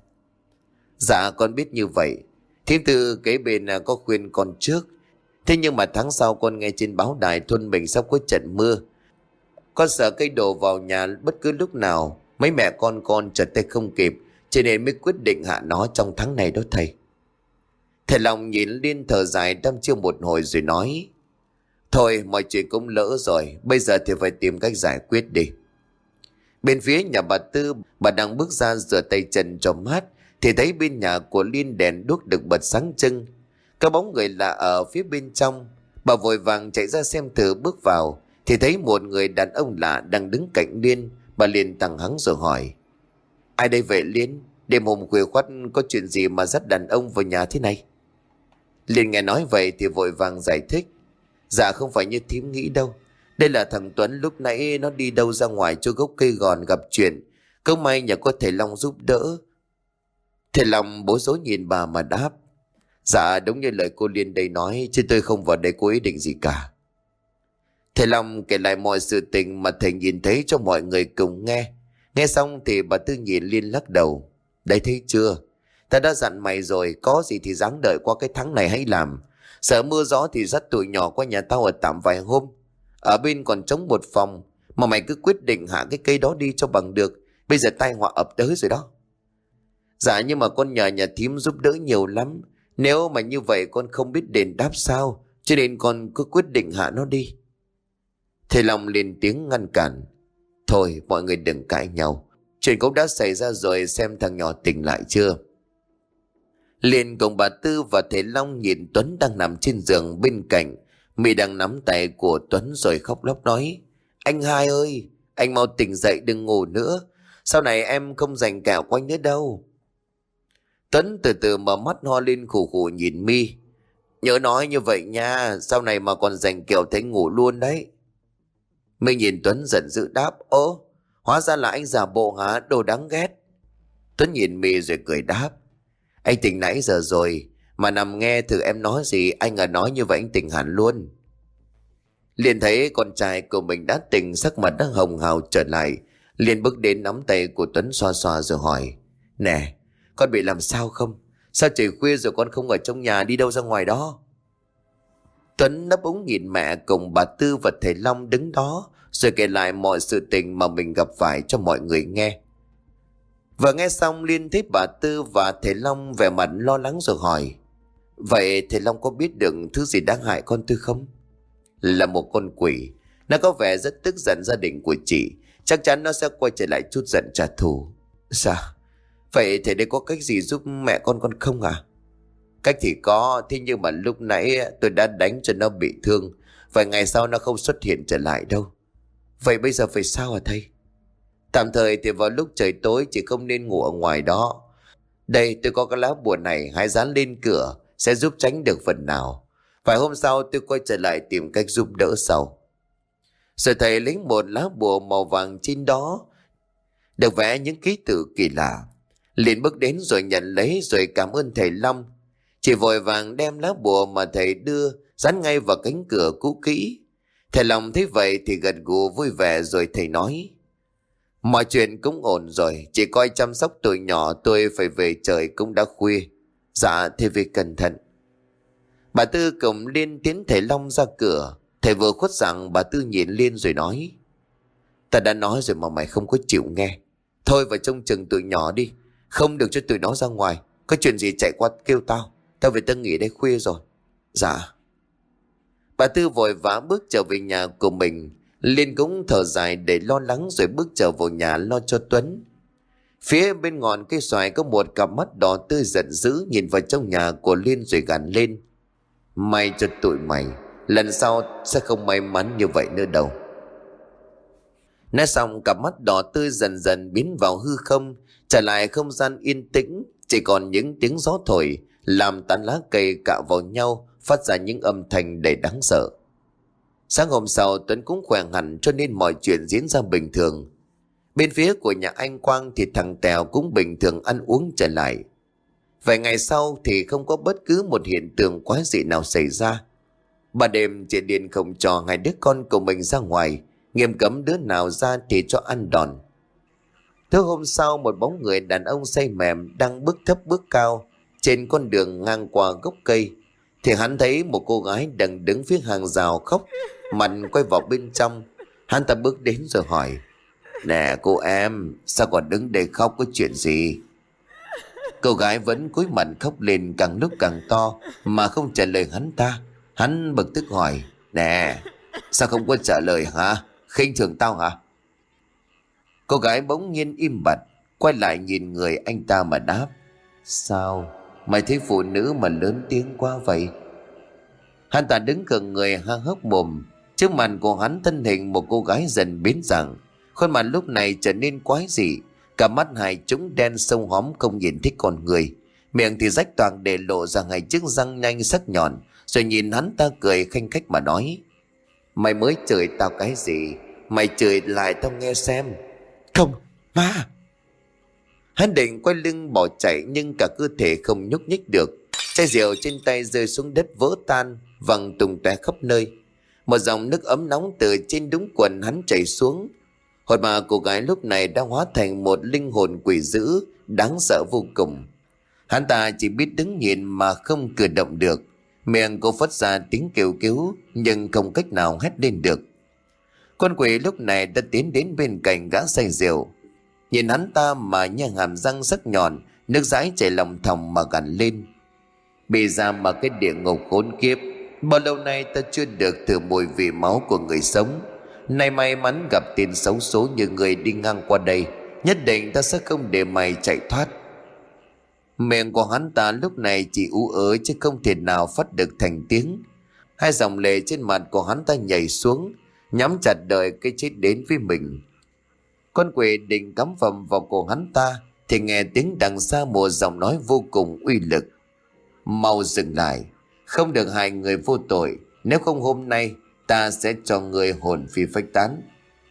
Dạ con biết như vậy. Thím Tư kế bên có khuyên con trước. Thế nhưng mà tháng sau con nghe trên báo đài thôn mình sắp có trận mưa. Con sợ cây đổ vào nhà bất cứ lúc nào, mấy mẹ con con chợt tay không kịp, cho nên mới quyết định hạ nó trong tháng này đó thầy. Thầy Long nhìn Liên thở dài đăm chiêu một hồi rồi nói: Thôi mọi chuyện cũng lỡ rồi, bây giờ thì phải tìm cách giải quyết đi. Bên phía nhà bà Tư, bà đang bước ra rửa tay chân cho mát thì thấy bên nhà của Liên đèn đuốc được bật sáng trưng. Có bóng người lạ ở phía bên trong. Bà vội vàng chạy ra xem thử, bước vào thì thấy một người đàn ông lạ đang đứng cạnh Liên. Bà liền thẳng hắng rồi hỏi: Ai đây vậy Liên? Đêm hôm khuya khoắt có chuyện gì mà dắt đàn ông vào nhà thế này? Liên nghe nói vậy thì vội vàng giải thích: Dạ không phải như thím nghĩ đâu. Đây là thằng Tuấn, lúc nãy nó đi đâu ra ngoài chỗ gốc cây gòn gặp chuyện. Không may nhờ có thầy Long giúp đỡ. Thầy Long bối rối nhìn bà mà đáp: Dạ đúng như lời cô Liên đây nói, chứ tôi không vào đây có ý định gì cả. Thầy Long kể lại mọi sự tình mà thầy nhìn thấy cho mọi người cùng nghe. Nghe xong thì bà Tư nhìn Liên lắc đầu: Đấy thấy chưa, ta đã dặn mày rồi, có gì thì ráng đợi qua cái tháng này hãy làm. Sợ mưa gió thì dắt tụi nhỏ qua nhà tao ở tạm vài hôm. Ở bên còn trống một phòng, mà mày cứ quyết định hạ cái cây đó đi cho bằng được. Bây giờ tai họa ập tới rồi đó. Dạ nhưng mà con nhờ nhà thím giúp đỡ nhiều lắm. Nếu mà như vậy con không biết đền đáp sao, cho nên con cứ quyết định hạ nó đi. Thầy Long lên tiếng ngăn cản: Thôi mọi người đừng cãi nhau. Chuyện cũng đã xảy ra rồi, xem thằng nhỏ tỉnh lại chưa. Liền cùng bà Tư và thầy Long nhìn Tuấn đang nằm trên giường bên cạnh. Mị đang nắm tay của Tuấn rồi khóc lóc nói: Anh hai ơi, anh mau tỉnh dậy, đừng ngủ nữa. Sau này em không dành kẹo của anh nữa đâu. Tuấn từ từ mở mắt ho lên khủ khủ nhìn My. Nhớ nói như vậy nha, sau này mà còn dành kẹo thấy ngủ luôn đấy. My nhìn Tuấn giận dữ đáp: Ố, hóa ra là anh giả bộ hả, đồ đáng ghét. Tuấn nhìn My rồi cười đáp: Anh tỉnh nãy giờ rồi, mà nằm nghe thử em nói gì, anh à nói như vậy anh tỉnh hẳn luôn. Liền thấy con trai của mình đã tỉnh, sắc mặt đã hồng hào trở lại. Liền bước đến nắm tay của Tuấn xoa xoa rồi hỏi: Nè, con bị làm sao không? Sao trời khuya rồi con không ở trong nhà, đi đâu ra ngoài đó? Tuấn nấp úng nhìn mẹ cùng bà Tư và thầy Long đứng đó, rồi kể lại mọi sự tình mà mình gặp phải cho mọi người nghe. Vừa nghe xong Liên thấy bà Tư và thầy Long vẻ mặt lo lắng rồi hỏi: Vậy thầy Long có biết được thứ gì đáng hại con Tư không? Là một con quỷ. Nó có vẻ rất tức giận gia đình của chị. Chắc chắn nó sẽ quay trở lại chút giận trả thù. Sao? Vậy thầy đây có cách gì giúp mẹ con con không à? Cách thì có, thế nhưng mà lúc nãy tôi đã đánh cho nó bị thương. Vài ngày sau nó không xuất hiện trở lại đâu. Vậy bây giờ phải sao hả thầy? Tạm thời thì vào lúc trời tối chỉ không nên ngủ ở ngoài đó. Đây tôi có cái lá bùa này, hãy dán lên cửa sẽ giúp tránh được phần nào. Vài hôm sau tôi quay trở lại tìm cách giúp đỡ sau. Rồi thầy lấy một lá bùa màu vàng trên đó được vẽ những ký tự kỳ lạ. Liền bước đến rồi nhận lấy rồi cảm ơn thầy Long. Chỉ vội vàng đem lá bùa mà thầy đưa dán ngay vào cánh cửa cũ kỹ. Thầy Long thấy vậy thì gật gù vui vẻ rồi thầy nói: Mọi chuyện cũng ổn rồi, chỉ coi chăm sóc tụi nhỏ, tôi phải về, trời cũng đã khuya. Dạ thầy về cẩn thận. Bà Tư cùng Liên tiến thầy Long ra cửa. Thầy vừa khuất rằng bà Tư nhìn Liên rồi nói: Ta đã nói rồi mà mày không có chịu nghe. Thôi vào trông chừng tụi nhỏ đi, không được cho tụi nó ra ngoài. Có chuyện gì chạy qua kêu tao, tao về tao nghỉ đây khuya rồi. Dạ. Bà Tư vội vã bước trở về nhà của mình. Liên cũng thở dài để lo lắng rồi bước trở vào nhà lo cho Tuấn. Phía bên ngọn cây xoài có một cặp mắt đỏ tươi giận dữ nhìn vào trong nhà của Liên rồi gằn lên: May cho tụi mày, lần sau sẽ không may mắn như vậy nữa đâu. Nói xong cặp mắt đỏ tươi dần dần biến vào hư không, trở lại không gian yên tĩnh. Chỉ còn những tiếng gió thổi làm tán lá cây cạo vào nhau, phát ra những âm thanh đầy đáng sợ. Sáng hôm sau Tuấn cũng khỏe hẳn, cho nên mọi chuyện diễn ra bình thường. Bên phía của nhà anh Quang thì thằng Tèo cũng bình thường ăn uống trở lại. Vài ngày sau thì không có bất cứ một hiện tượng quái dị nào xảy ra. Ban đêm chị Điền không cho hai đứa con của mình ra ngoài, nghiêm cấm đứa nào ra thì cho ăn đòn. Thứ hôm sau, một bóng người đàn ông say mềm đang bước thấp bước cao trên con đường ngang qua gốc cây, thì hắn thấy một cô gái đang đứng phía hàng rào khóc, mặt quay vào bên trong. Hắn ta bước đến rồi hỏi: Nè cô em, sao còn đứng đây khóc, có chuyện gì? Cô gái vẫn cúi mặt khóc lên càng lúc càng to mà không trả lời hắn ta. Hắn bực tức hỏi: Nè, sao không có trả lời hả? Khinh thường tao hả? Cô gái bỗng nhiên im bặt, quay lại nhìn người anh ta mà đáp: Sao mày thấy phụ nữ mà lớn tiếng quá vậy? Hắn ta đứng gần người há hốc mồm. Trước mặt của hắn thân hình một cô gái dần biến dạng, khuôn mặt lúc này trở nên quái dị, cả mắt hai trũng đen sâu hóm không nhìn thích con người, miệng thì rách toạc để lộ ra hai chiếc răng nanh sắc nhọn, rồi nhìn hắn ta cười khanh khách mà nói: Mày mới chửi tao cái gì? Mày chửi lại tao nghe xem. Không, ma! Hắn định quay lưng bỏ chạy nhưng cả cơ thể không nhúc nhích được. Chai rượu trên tay rơi xuống đất vỡ tan, văng tung tóe khắp nơi. Một dòng nước ấm nóng từ trên đúng quần hắn chảy xuống. Hồn mà cô gái lúc này đã hóa thành một linh hồn quỷ dữ đáng sợ vô cùng. Hắn ta chỉ biết đứng nhìn mà không cử động được. Miệng cô phát ra tiếng kêu cứu nhưng không cách nào hét lên được. Con quỷ lúc này đã tiến đến bên cạnh gã say rượu. Nhìn hắn ta mà nha hàm răng sắc nhọn, nước dãi chảy lòng thòng mà gằn lên: Bị ra mà cái địa ngục khốn kiếp, bao lâu nay ta chưa được thử mùi vị máu của người sống. Nay may mắn gặp tên xấu số như người đi ngang qua đây, Nhất định ta sẽ không để mày chạy thoát. Miệng của hắn ta lúc này chỉ ú ớ chứ không thể nào phát được thành tiếng. Hai dòng lệ trên mặt của hắn ta nhảy xuống, nhắm chặt đợi cái chết đến với mình. Con quỷ định cắm phẩm vào cổ hắn ta thì nghe tiếng đằng xa một giọng nói vô cùng uy lực: mau dừng lại, không được hại người vô tội, nếu không hôm nay ta sẽ cho người hồn phi phách tán.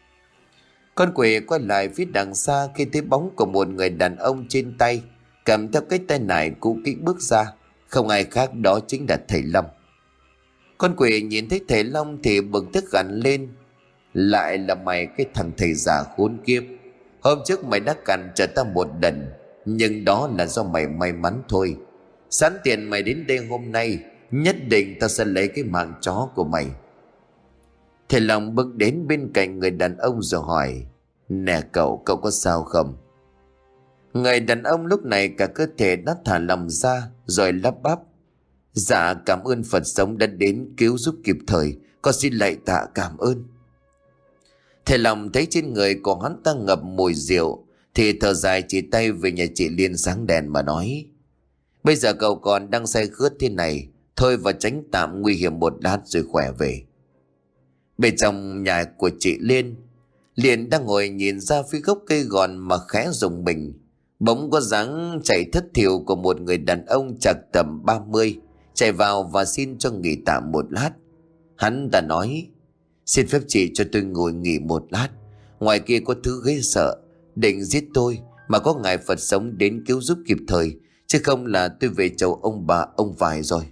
Con quỷ quay lại phía đằng xa khi thấy bóng của một người đàn ông trên tay cầm theo cái tay nải cũ kỹ bước ra. Không ai khác đó chính là thầy Long. Con quỷ nhìn thấy thầy Long thì bực tức gằn lên: lại là mày cái thằng thầy già khốn kiếp. Hôm trước mày đã cản trở ta một lần, nhưng đó là do mày may mắn thôi. Sẵn tiền mày đến đây hôm nay, nhất định ta sẽ lấy cái mạng chó của mày. Thầy Long bước đến bên cạnh người đàn ông rồi hỏi: nè cậu, cậu có sao không? Người đàn ông lúc này cả cơ thể đã thả lỏng ra rồi lắp bắp: dạ cảm ơn Phật sống đã đến cứu giúp kịp thời, con xin lạy tạ cảm ơn. Thầy Long thấy trên người của hắn ta ngập mùi rượu thì thở dài chỉ tay về nhà chị Liên sáng đèn mà nói: bây giờ cậu còn đang say khướt thế này, thôi và tránh tạm nguy hiểm một lát rồi khỏe về. Bên trong nhà của chị Liên, Liên đang ngồi nhìn ra phía gốc cây gòn mà khẽ rùng mình. Bỗng có dáng chạy thất thiểu của một người đàn ông chạc tầm ba mươi chạy vào và xin cho nghỉ tạm một lát. Hắn ta nói: xin phép chị cho tôi ngồi nghỉ một lát, ngoài kia có thứ ghê sợ, định giết tôi mà có ngài Phật sống đến cứu giúp kịp thời, chứ không là tôi về chầu ông bà ông vải rồi.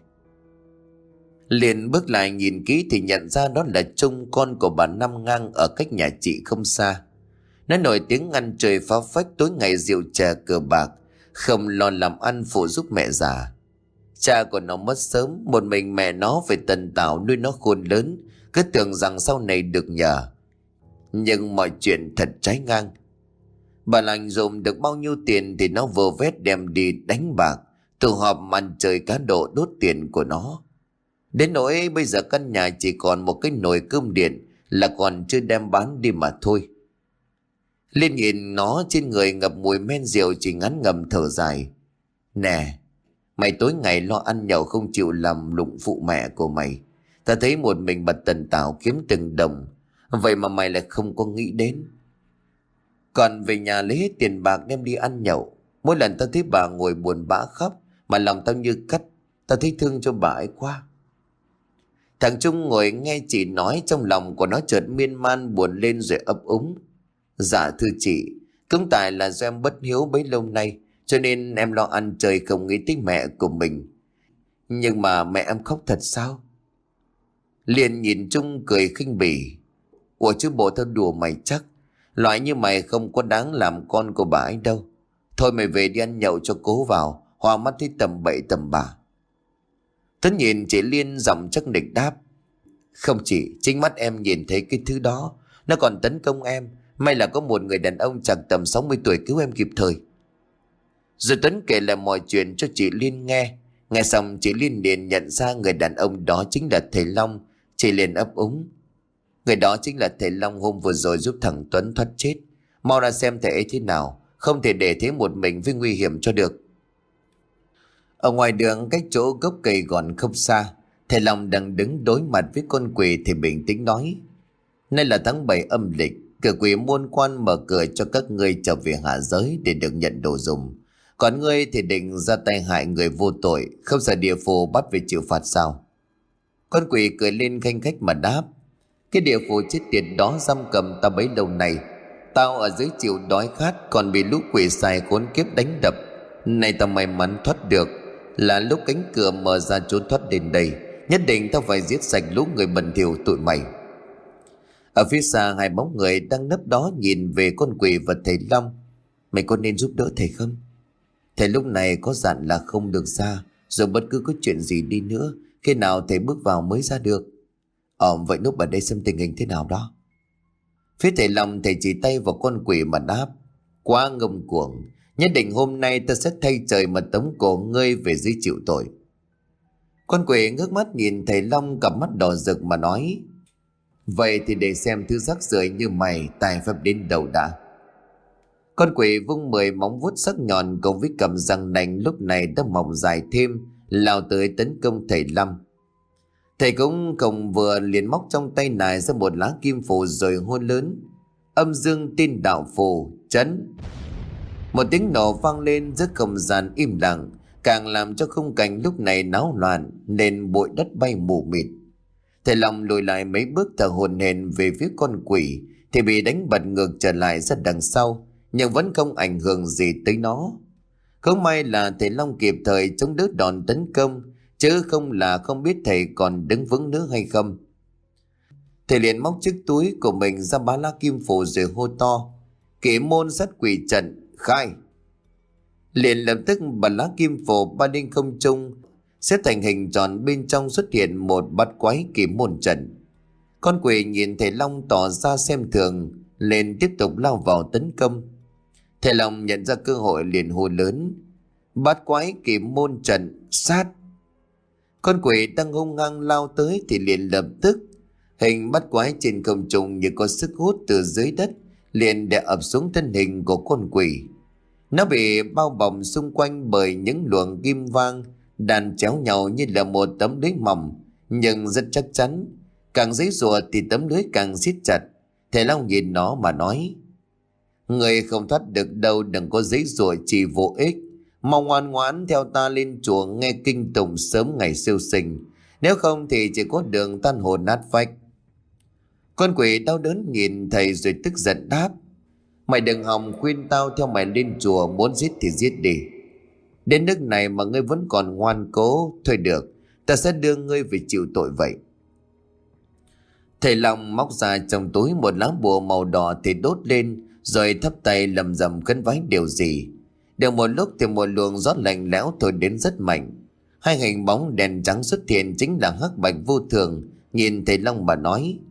Liền bước lại nhìn kỹ thì nhận ra đó là Trung, con của bà Năm Ngang ở cách nhà chị không xa. Nó nổi tiếng ăn chơi phá phách, tối ngày rượu chè cờ bạc, không lo làm ăn phụ giúp mẹ già. Cha của nó mất sớm, một mình mẹ nó phải tần tảo nuôi nó khôn lớn, cứ tưởng rằng sau này được nhờ. Nhưng mọi chuyện thật trái ngang. Bà lành dùng được bao nhiêu tiền thì nó vơ vét đem đi đánh bạc, tụ họp ăn chơi cá độ đốt tiền của nó. Đến nỗi bây giờ căn nhà chỉ còn một cái nồi cơm điện là còn chưa đem bán đi mà thôi. Liên nhìn nó trên người ngập mùi men rượu chỉ ngắn ngầm thở dài: nè, mày tối ngày lo ăn nhậu không chịu làm lụng phụ mẹ của mày. Ta thấy một mình bà tần tảo kiếm từng đồng, vậy mà mày lại không có nghĩ đến. Còn về nhà lấy hết tiền bạc đem đi ăn nhậu. Mỗi lần ta thấy bà ngồi buồn bã khóc mà lòng tao như cắt, ta thấy thương cho bà ấy quá. Thằng Trung ngồi nghe chị nói, trong lòng của nó chợt miên man buồn lên rồi ấp úng: dạ thưa chị, cũng tại là do em bất hiếu bấy lâu nay, cho nên em lo ăn chơi không nghĩ tới mẹ của mình. Nhưng mà mẹ em khóc thật sao? Liền nhìn Trung cười khinh bỉ: ủa chứ bộ tao đùa mày chắc. Loại như mày không có đáng làm con của bà ấy đâu. Thôi mày về đi ăn nhậu cho cố vào, hoa mắt thấy tầm bậy tầm bạ. Tuấn nhìn chị Liên giọng chắc nịch đáp: không chị, chính mắt em nhìn thấy cái thứ đó, nó còn tấn công em. May là có một người đàn ông chạc tầm sáu mươi tuổi cứu em kịp thời. Rồi Tuấn kể lại mọi chuyện cho chị Liên nghe. Nghe xong chị Liên liền nhận ra người đàn ông đó chính là thầy Long. Chị liền ấp úng: người đó chính là thầy Long hôm vừa rồi giúp thằng Tuấn thoát chết. Mau ra xem thầy ấy thế nào, không thể để thế một mình với nguy hiểm cho được. Ở ngoài đường cách chỗ gốc cây gòn không xa, thầy Long đang đứng đối mặt với con quỷ thì bình tĩnh nói: nay là tháng bảy âm lịch, cửa quỷ môn quan mở cửa cho các ngươi trở về hạ giới để được nhận đồ dùng. Còn ngươi thì định ra tay hại người vô tội, không sợ địa phủ bắt về chịu phạt sao? Con quỷ cười lên khanh khách mà đáp: cái địa phủ chết tiệt đó giam cầm ta bấy lâu nay, tao ở dưới chịu đói khát, còn bị lũ quỷ sai khốn kiếp đánh đập. Nay tao may mắn thoát được, là lúc cánh cửa mở ra trốn thoát đến đây, nhất định tao phải giết sạch lũ người bẩn thỉu tụi mày. Ở phía xa hai bóng người đang nấp đó nhìn về con quỷ và thầy Long: mày có nên giúp đỡ thầy không? Thầy lúc này có dặn là không được ra, rồi bất cứ có chuyện gì đi nữa, khi nào thầy bước vào mới ra được. Ờ vậy núp ở đây xem tình hình thế nào đó. Phía thầy Long thầy chỉ tay vào con quỷ mà đáp: quá ngông cuồng, nhất định hôm nay ta sẽ thay trời mà tống cổ ngươi về dưới chịu tội. Con quỷ ngước mắt nhìn thầy Long, cặp mắt đỏ rực mà nói: vậy thì để xem thứ rắc rưởi như mày tài phép đến đầu đã. Con quỷ vung mười móng vuốt sắc nhọn cùng với cầm răng nanh lúc này đã mọc dài thêm, lao tới tấn công thầy Lâm. Thầy cũng không vừa liền móc trong tay nải ra một lá kim phù rồi hô lớn: Âm dương tin đạo phù chấn. Một tiếng nổ vang lên, giữa không gian im lặng, càng làm cho khung cảnh lúc này náo loạn, nên bụi đất bay mù mịt. Thầy Long lùi lại mấy bước thở hổn hển về phía con quỷ thì bị đánh bật ngược trở lại ra đằng sau, nhưng vẫn không ảnh hưởng gì tới nó. Không may là thầy Long kịp thời chống đỡ đòn tấn công, chứ không là không biết thầy còn đứng vững nữa hay không. Thầy liền móc chiếc túi của mình ra bá lá kim phù rồi hô to: Kỷ môn sát quỷ trận khai. Liền lập tức bật lá kim phù ba đinh không trung, xếp thành hình tròn, bên trong xuất hiện một bát quái kỷ môn trận. Con quỷ nhìn thầy Long tỏ ra xem thường, lên tiếp tục lao vào tấn công. Thầy Long nhận ra cơ hội liền hô lớn: Bát quái kỷ môn trận sát. Con quỷ đang hung hăng lao tới thì liền lập tức hình bát quái trên không trung như có sức hút từ dưới đất, liền đè ập xuống thân hình của con quỷ. Nó bị bao bọc xung quanh bởi những luồng kim vang đan chéo nhau như là một tấm lưới mỏng, nhưng rất chắc chắn. Càng giãy giụa thì tấm lưới càng siết chặt. Thầy Long nhìn nó mà nói: Người không thoát được đâu, đừng có giãy giụa chỉ vô ích. Mau ngoan ngoãn theo ta lên chùa nghe kinh tụng sớm ngày siêu sinh, nếu không thì chỉ có đường tan hồn nát vách. Con quỷ đau đớn nhìn thầy rồi tức giận đáp: Mày đừng hòng khuyên tao theo mày lên chùa, muốn giết thì giết đi. Đến nước này mà ngươi vẫn còn ngoan cố, thôi được, ta sẽ đưa ngươi về chịu tội vậy. Thầy Long móc ra trong túi một lá bùa màu đỏ thì đốt lên, rồi thắp tay lầm rầm khấn vái điều gì. Được một lúc thì một luồng gió lạnh lẽo thổi đến rất mạnh. Hai hình bóng đèn trắng xuất hiện, chính là Hắc Bạch Vô Thường. Nhìn thầy Long mà nói: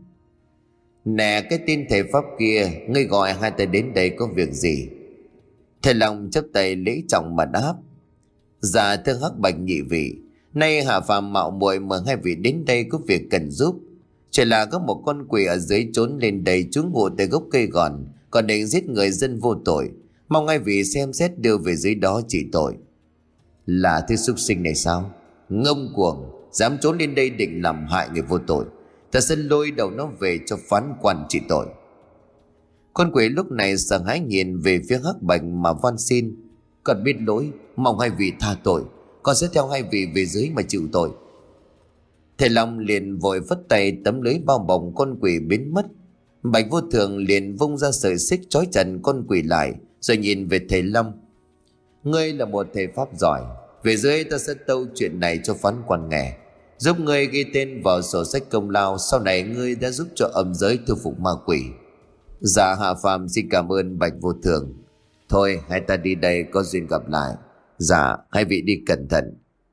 Nè cái tin thầy pháp kia, ngươi gọi hai ta đến đây có việc gì? Thầy Long chắp tay lễ trọng mà đáp: Dạ thưa Hắc Bạch nhị vị, nay hạ phàm mạo muội mời hai vị đến đây có việc cần giúp. Chỉ là có một con quỷ ở dưới trốn lên đây trú ngụ tại gốc cây gòn, còn định giết người dân vô tội, mong hai vị xem xét đưa về dưới đó trị tội. Là thứ súc sinh này sao? Ngông cuồng, dám trốn lên đây định làm hại người vô tội, ta sẽ lôi đầu nó về cho phán quan trị tội. Con quỷ lúc này sợ hãi nhìn về phía Hắc Bạch mà van xin: Con biết lỗi, mong hai vị tha tội, con sẽ theo hai vị về dưới mà chịu tội. Thầy Long liền vội vất tay, tấm lưới bao bọc con quỷ biến mất. Bạch Vô Thường liền vung ra sợi xích trói chặt con quỷ lại, rồi nhìn về thầy Long: Ngươi là một thầy pháp giỏi, về dưới ta sẽ tâu chuyện này cho phán quan nghe, giúp ngươi ghi tên vào sổ sách công lao, sau này ngươi đã giúp cho âm giới thu phục ma quỷ. Dạ hạ phàm xin cảm ơn Bạch Vô Thường. Thôi hai ta đi đây, có duyên gặp lại. Dạ hai vị đi cẩn thận.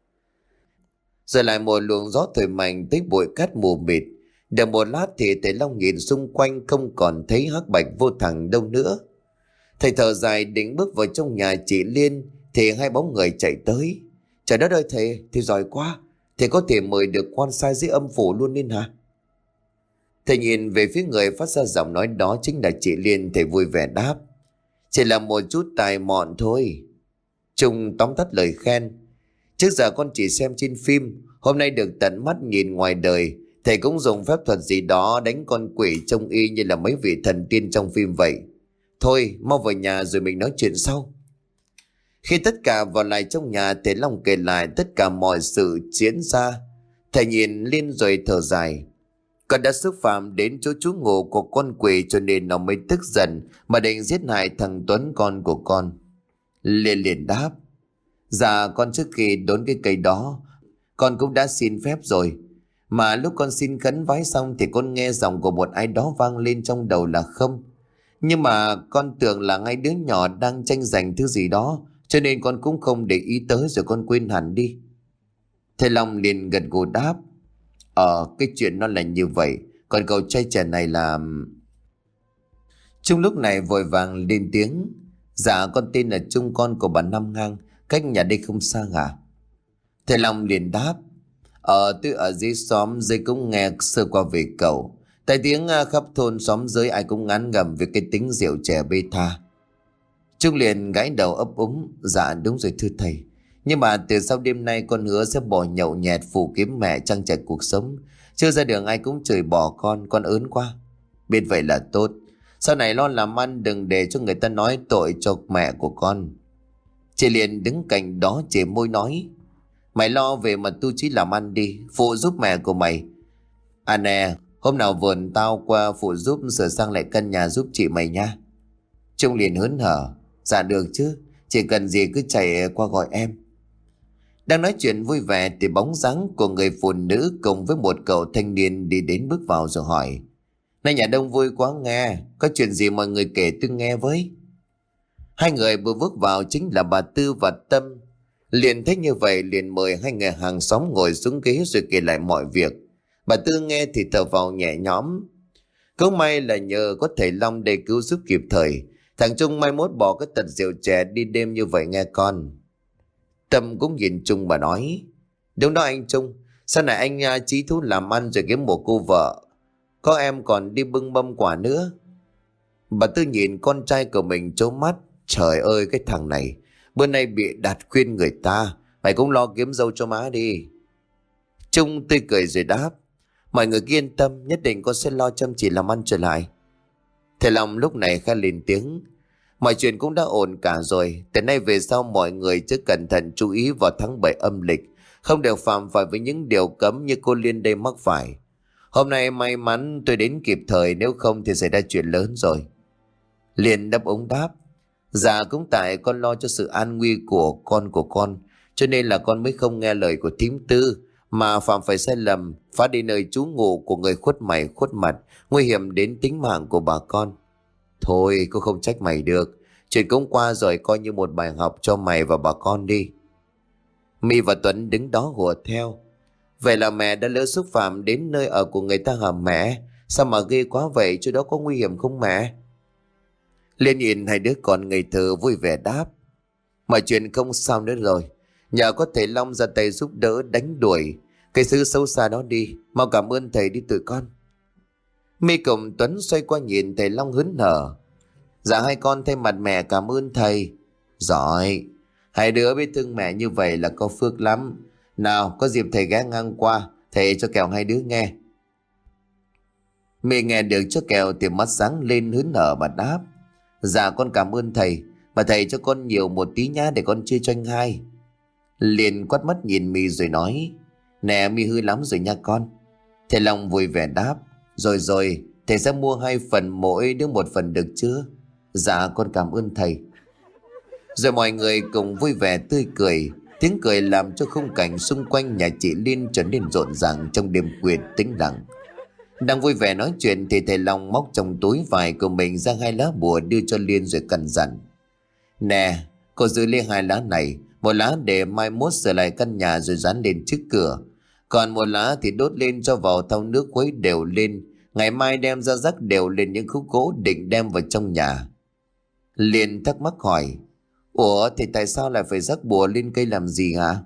Rồi lại một luồng gió thổi mạnh tới bụi cát mù mịt. Được một lát thì thầy Long nhìn xung quanh không còn thấy Hắc Bạch Vô Thường đâu nữa. Thầy thở dài định bước vào trong nhà chị Liên thì hai bóng người chạy tới. Trời đất ơi thầy, thầy giỏi quá, thầy có thể mời được quan sai dưới âm phủ luôn nên hả? Thầy nhìn về phía người phát ra giọng nói đó chính là chị Liên. Thầy vui vẻ đáp: Chỉ là một chút tài mọn thôi. Trung tóm tắt lời khen: Trước giờ con chỉ xem trên phim, hôm nay được tận mắt nhìn ngoài đời. Thầy cũng dùng phép thuật gì đó đánh con quỷ trông y như là mấy vị thần tiên trong phim vậy. Thôi mau vào nhà rồi mình nói chuyện sau. Khi tất cả vào lại trong nhà, thầy Long kể lại tất cả mọi sự diễn ra. Thầy nhìn Liên rồi thở dài: Con đã xúc phạm đến chỗ trú ngụ của con quỷ, cho nên nó mới tức giận mà định giết hại thằng Tuấn con của con. Liên liền đáp: Dạ con trước khi đốn cái cây đó, con cũng đã xin phép rồi. Mà lúc con xin khấn vái xong thì con nghe giọng của một ai đó vang lên trong đầu là không. Nhưng mà con tưởng là ngay đứa nhỏ đang tranh giành thứ gì đó, cho nên con cũng không để ý tới, rồi con quên hẳn đi. Thầy Long liền gật gù đáp: Ờ cái chuyện nó là như vậy, còn cậu trai trẻ này là... Trung lúc này vội vàng lên tiếng: Dạ con tên là Trung, con của bà Năm Ngang, cách nhà đây không xa hả? Thầy Long liền đáp: Ờ tôi ở dưới xóm dưới cũng nghe sơ qua về cậu. Tại tiếng khắp thôn xóm dưới ai cũng ngán ngẩm về cái tính rượu chè bê tha. Trung liền gãi đầu ấp úng. Dạ đúng rồi thưa thầy. Nhưng mà từ sau đêm nay con hứa sẽ bỏ nhậu nhẹt phủ kiếm mẹ trang trải cuộc sống. Chưa ra đường ai cũng chửi bỏ con. Con ớn quá. Biết vậy là tốt. Sau này lo làm ăn đừng để cho người ta nói tội cho mẹ của con. Chị liền đứng cạnh đó chề môi nói. Mày lo về mà tu chí làm ăn đi. Phụ giúp mẹ của mày. À nè, hôm nào vườn tao qua phụ giúp sửa sang lại căn nhà giúp chị mày nha. Trung liền hớn hở. Dạ được chứ. Chỉ cần gì cứ chạy qua gọi em. Đang nói chuyện vui vẻ thì bóng dáng của người phụ nữ cùng với một cậu thanh niên đi đến bước vào rồi hỏi. Nay nhà đông vui quá nghe. Có chuyện gì mọi người kể tôi nghe với. Hai người vừa bước vào chính là bà Tư và Tâm. Liền thấy như vậy liền mời hai người hàng xóm ngồi xuống ghế rồi kể lại mọi việc. Bà Tư nghe thì thở vào nhẹ nhõm. Cũng may là nhờ có thầy Long để cứu giúp kịp thời. Thằng Trung mai mốt bỏ cái tật rượu chè đi đêm như vậy nghe con. Tâm cũng nhìn Trung mà nói. Đúng đó anh Trung. Sau này anh à, chí thú làm ăn rồi kiếm một cô vợ. Có em còn đi bưng mâm quả nữa. Bà Tư nhìn con trai của mình trố mắt. Trời ơi cái thằng này. Bữa nay bị đặt khuyên người ta. Mày cũng lo kiếm dâu cho má đi. Trung tươi cười rồi đáp. Mọi người cứ yên tâm. Nhất định con sẽ lo chăm chỉ làm ăn trở lại. Thầy Long lúc này khẽ lên tiếng. Mọi chuyện cũng đã ổn cả rồi. Từ nay về sau mọi người cứ cẩn thận chú ý vào tháng bảy âm lịch. Không đều phạm phải với những điều cấm như cô Liên đây mắc phải. Hôm nay may mắn tôi đến kịp thời. Nếu không thì xảy ra chuyện lớn rồi. Liên đáp ống đáp. Dạ cũng tại con lo cho sự an nguy của con của con. Cho nên là con mới không nghe lời của thím Tư. Mà phạm phải sai lầm. Phá đi nơi trú ngụ của người khuất mày khuất mặt. Nguy hiểm đến tính mạng của bà con. Thôi cô không trách mày được. Chuyện cũng qua rồi coi như một bài học cho mày và bà con đi. My và Tuấn đứng đó hùa theo. Vậy là mẹ đã lỡ xúc phạm đến nơi ở của người ta hả mẹ? Sao mà ghê quá vậy? Chỗ đó có nguy hiểm không mẹ? Liên nhìn hai đứa con ngây thơ vui vẻ đáp. Mọi chuyện không sao nữa rồi. Nhờ có thầy Long ra tay giúp đỡ đánh đuổi cái thứ xấu xa đó đi. Mau cảm ơn thầy đi tụi con. My cùng Tuấn xoay qua nhìn thầy Long hớn hở. Dạ hai con thay mặt mẹ cảm ơn thầy. Giỏi. Hai đứa biết thương mẹ như vậy là có phước lắm. Nào có dịp thầy ghé ngang qua. Thầy cho kẹo hai đứa nghe. My nghe được cho kẹo thì mắt sáng lên hớn hở mà đáp. Dạ con cảm ơn thầy. Mà thầy cho con nhiều một tí nhá để con chia cho anh hai. Liền quát mắt nhìn My rồi nói. Nè My hư lắm rồi nha con. Thầy Long vui vẻ đáp. Rồi rồi thầy sẽ mua hai phần mỗi đứa một phần được chưa? Dạ con cảm ơn thầy. Rồi mọi người cùng vui vẻ tươi cười. Tiếng cười làm cho khung cảnh xung quanh nhà chị Liên trở nên rộn ràng trong đêm khuya tĩnh lặng. Đang vui vẻ nói chuyện thì thầy Long móc trong túi vải của mình ra hai lá bùa đưa cho Liên rồi căn dặn. Nè cô giữ lấy hai lá này. Một lá để mai mốt sửa lại căn nhà rồi dán lên trước cửa. Còn một lá thì đốt lên cho vào thau nước khuấy đều lên. Ngày mai đem ra rắc đều lên những khúc gỗ định đem vào trong nhà. Liên thắc mắc hỏi. Ủa thì tại sao lại phải rắc bùa lên cây làm gì hả?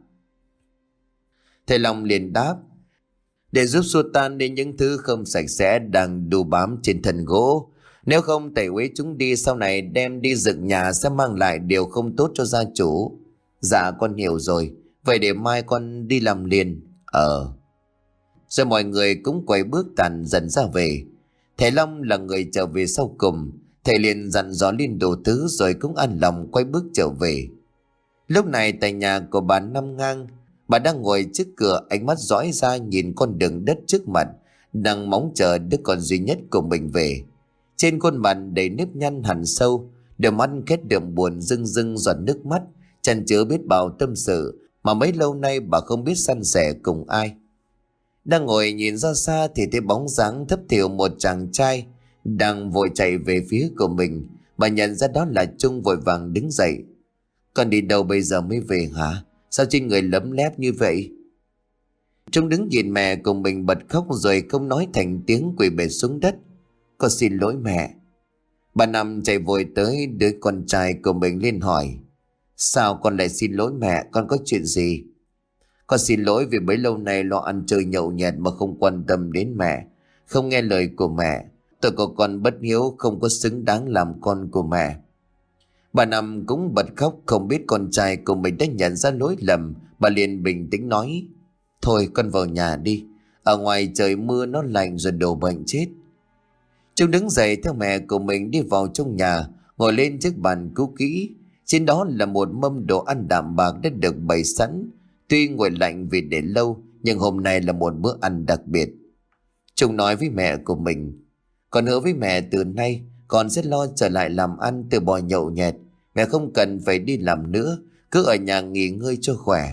Thầy Long liền đáp. Để giúp xua tan đi những thứ không sạch sẽ đang đu bám trên thân gỗ. Nếu không tẩy uế chúng đi sau này đem đi dựng nhà sẽ mang lại điều không tốt cho gia chủ. Dạ con hiểu rồi. Vậy để mai con đi làm liền. Ờ. Rồi mọi người cũng quay bước tàn dần ra về. Thầy Long là người trở về sau cùng. Thầy liền dặn dò Liên đủ thứ rồi cũng an lòng quay bước trở về. Lúc này tại nhà của bà Năm Ngang, bà đang ngồi trước cửa, ánh mắt dõi ra nhìn con đường đất trước mặt, đang mong chờ đứa con duy nhất của mình về. Trên khuôn mặt đầy nếp nhăn hằn sâu, đôi mắt kết đượm buồn rưng rưng giọt nước mắt, chăn chứa biết bao tâm sự mà mấy lâu nay bà không biết san sẻ cùng ai. Đang ngồi nhìn ra xa thì thấy bóng dáng thấp thỉu một chàng trai đang vội chạy về phía của mình. Bà nhận ra đó là Trung, vội vàng đứng dậy. Con đi đâu bây giờ mới về hả? Sao trên người lấm lép như vậy? Trung đứng nhìn mẹ cùng mình bật khóc rồi không nói thành tiếng, quỳ bệt xuống đất. Con xin lỗi mẹ. Bà Năm chạy vội tới đứa con trai của mình lên hỏi. Sao con lại xin lỗi mẹ? Con có chuyện gì? Con xin lỗi vì bấy lâu nay lo ăn chơi nhậu nhẹt mà không quan tâm đến mẹ, không nghe lời của mẹ. Tôi của con bất hiếu, không có xứng đáng làm con của mẹ. Bà Năm cũng bật khóc, không biết con trai của mình đã nhận ra lỗi lầm. Bà liền bình tĩnh nói: Thôi con vào nhà đi, ở ngoài trời mưa nó lạnh rồi đổ bệnh chết. Trung đứng dậy theo mẹ của mình đi vào trong nhà, ngồi lên chiếc bàn cũ kỹ. Trên đó là một mâm đồ ăn đạm bạc đã được bày sẵn. Tuy nguội lạnh vì để lâu, nhưng hôm nay là một bữa ăn đặc biệt. Trung nói với mẹ của mình: Con hứa với mẹ từ nay con sẽ lo trở lại làm ăn, từ bỏ nhậu nhẹt. Mẹ không cần phải đi làm nữa, cứ ở nhà nghỉ ngơi cho khỏe.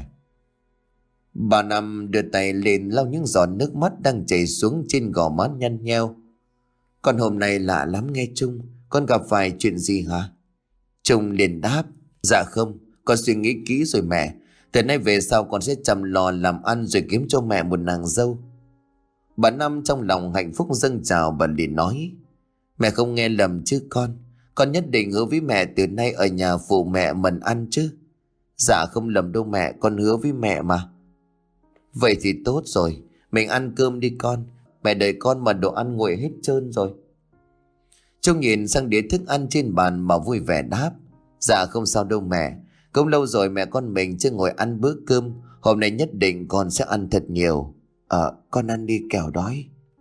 Bà Năm đưa tay lên lau những giọt nước mắt đang chảy xuống trên gò má nhăn nheo. Con hôm nay lạ lắm nghe Trung, con gặp phải chuyện gì hả? Trung liền đáp: Dạ không, con suy nghĩ kỹ rồi mẹ. Từ nay về sau con sẽ chăm lo làm ăn rồi kiếm cho mẹ một nàng dâu. Bà Năm trong lòng hạnh phúc dâng trào, bà liền nói: Mẹ không nghe lầm chứ con? Con nhất định hứa với mẹ từ nay ở nhà phụ mẹ mần ăn chứ? Dạ không lầm đâu mẹ, con hứa với mẹ mà. Vậy thì tốt rồi, mình ăn cơm đi con. Mẹ đợi con mà đồ ăn nguội hết trơn rồi. Trung nhìn sang đĩa thức ăn trên bàn mà vui vẻ đáp: Dạ không sao đâu mẹ. Cũng lâu rồi mẹ con mình chưa ngồi ăn bữa cơm. Hôm nay nhất định con sẽ ăn thật nhiều. Ờ, con ăn đi kẻo đói.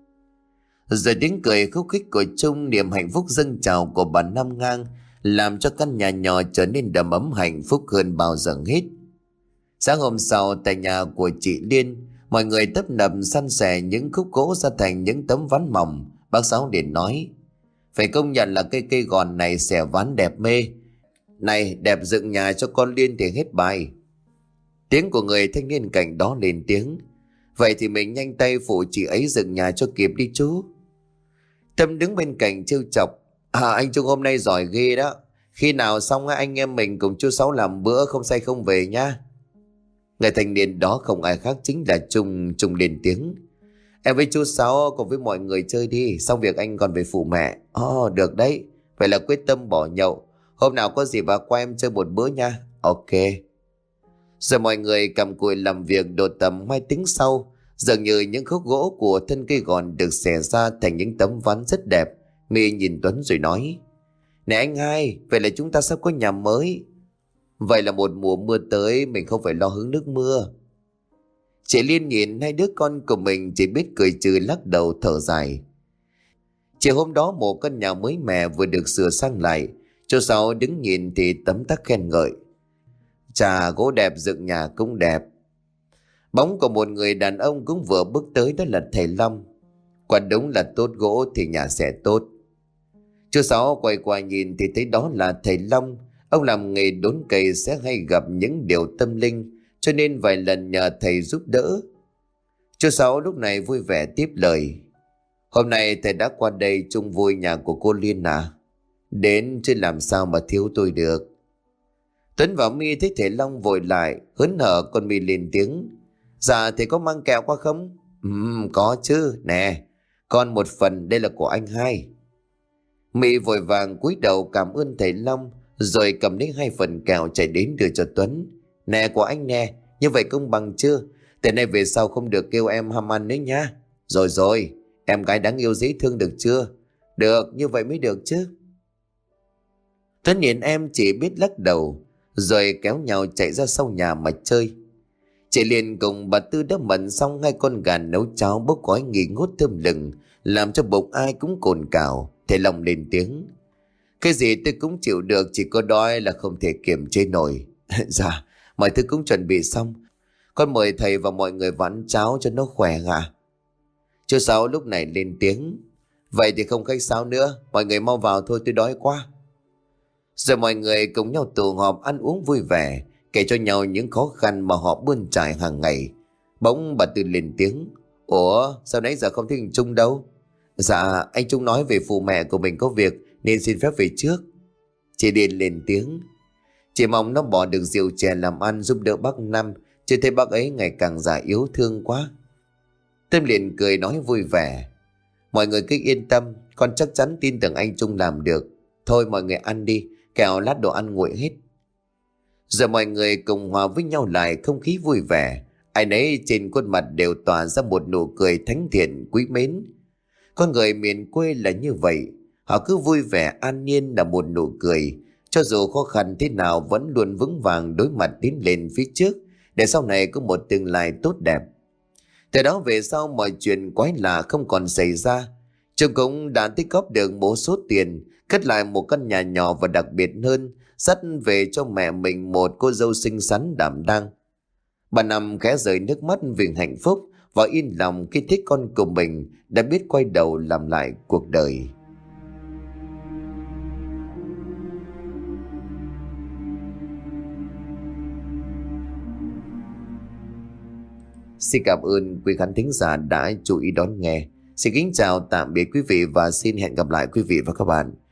Rồi tiếng cười khúc khích của Trung, niềm hạnh phúc dâng trào của bà Năm Ngang làm cho căn nhà nhỏ trở nên đầm ấm hạnh phúc hơn bao giờ hết. Sáng hôm sau, tại nhà của chị Liên, mọi người tấp nập săn sẻ những khúc gỗ ra thành những tấm ván mỏng. Bác Sáu liền nói: Phải công nhận là cây cây gòn này xẻ ván đẹp mê. Này, đẹp dựng nhà cho con Liên thì hết bài. Tiếng của người thanh niên cạnh đó lên tiếng: Vậy thì mình nhanh tay phụ chị ấy dựng nhà cho kịp đi chú. Tâm đứng bên cạnh trêu chọc: À, anh Trung hôm nay giỏi ghê đó. Khi nào xong anh em mình cùng chú Sáu làm bữa không say không về nhá. Người thanh niên đó không ai khác chính là Trung. Trung lên tiếng: Em với chú Sáu cùng với mọi người chơi đi, xong việc anh còn về phụ mẹ. Ồ, oh, được đấy. Vậy là quyết tâm bỏ nhậu. Hôm nào có gì bà qua em chơi một bữa nha. Ok. Rồi mọi người cầm cùi làm việc độ tầm hai tiếng sau. Dường như những khúc gỗ của thân cây gòn được xẻ ra thành những tấm ván rất đẹp. My nhìn Tuấn rồi nói: Này anh hai, vậy là chúng ta sắp có nhà mới. Vậy là một mùa mưa tới mình không phải lo hứng nước mưa. Chị Liên nhìn hai đứa con của mình chỉ biết cười trừ lắc đầu thở dài. Chiều hôm đó một căn nhà mới mẻ vừa được sửa sang lại. Chú Sáu đứng nhìn thì tấm tắc khen ngợi: Chà, gỗ đẹp dựng nhà cũng đẹp. Bóng của một người đàn ông cũng vừa bước tới, đó là thầy Long. Quả đúng là tốt gỗ thì nhà sẽ tốt. Chú Sáu quay qua nhìn thì thấy đó là thầy Long. Ông làm nghề đốn cây sẽ hay gặp những điều tâm linh, cho nên vài lần nhờ thầy giúp đỡ. Chú Sáu lúc này vui vẻ tiếp lời: Hôm nay thầy đã qua đây chung vui nhà của cô Liên à? Đến chứ làm sao mà thiếu tôi được. Tuấn và My thấy thầy Long vội lại, hớn hở con My lên tiếng: Dạ thầy có mang kẹo qua không? Ừm, có chứ, nè, con một phần, đây là của anh hai. My vội vàng cúi đầu cảm ơn thầy Long, rồi cầm lấy hai phần kẹo chạy đến đưa cho Tuấn. Nè, của anh nè, như vậy công bằng chưa? Từ nay về sau không được kêu em ham ăn nữa nha. Rồi rồi, em gái đáng yêu dễ thương được chưa? Được, như vậy mới được chứ. Tuấn nhìn em chỉ biết lắc đầu, rồi kéo nhau chạy ra sau nhà mà chơi. Chị Liên cùng bà Tư đã mận xong hai con gà nấu cháo bốc khói nghi ngút thơm lừng, làm cho bụng ai cũng cồn cào. Thầy Long lên tiếng: Cái gì tôi cũng chịu được, chỉ có đói là không thể kiềm chế nổi. Dạ, mọi thứ cũng chuẩn bị xong. Con mời thầy và mọi người vào ăn cháo cho nó khỏe ạ. Chú Sáu lúc này lên tiếng: Vậy thì không khách sáo nữa, mọi người mau vào thôi, tôi đói quá. Rồi mọi người cùng nhau tụ họp ăn uống vui vẻ, kể cho nhau những khó khăn mà họ bươn trải hàng ngày. Bỗng bà Tư lên tiếng: Ủa, sao nãy giờ không thấy anh Trung đâu? Dạ, anh Trung nói về phụ mẹ của mình có việc nên xin phép về trước. Chị Điền lên tiếng: Chị mong nó bỏ được rượu chè làm ăn giúp đỡ bác Năm, chứ thấy bác ấy ngày càng già yếu thương quá. Tâm liền cười nói vui vẻ: Mọi người cứ yên tâm, con chắc chắn tin tưởng anh Trung làm được. Thôi mọi người ăn đi, kẻo lát đồ ăn nguội hết. Giờ mọi người cùng hòa với nhau lại không khí vui vẻ. Ai nấy trên khuôn mặt đều tỏa ra một nụ cười thánh thiện quý mến. Con người miền quê là như vậy, họ cứ vui vẻ an nhiên là một nụ cười, cho dù khó khăn thế nào vẫn luôn vững vàng đối mặt tiến lên phía trước, để sau này có một tương lai tốt đẹp. Từ đó về sau mọi chuyện quái lạ không còn xảy ra. Chúng cũng đã tích góp được một số tiền, cất lại một căn nhà nhỏ và đặc biệt hơn, dắt về cho mẹ mình một cô dâu xinh xắn đảm đang. Bà Năm khẽ rơi nước mắt vì hạnh phúc và yên lòng khi thấy con của mình đã biết quay đầu làm lại cuộc đời. Xin cảm ơn quý khán thính giả đã chú ý đón nghe. Xin kính chào tạm biệt quý vị và xin hẹn gặp lại quý vị và các bạn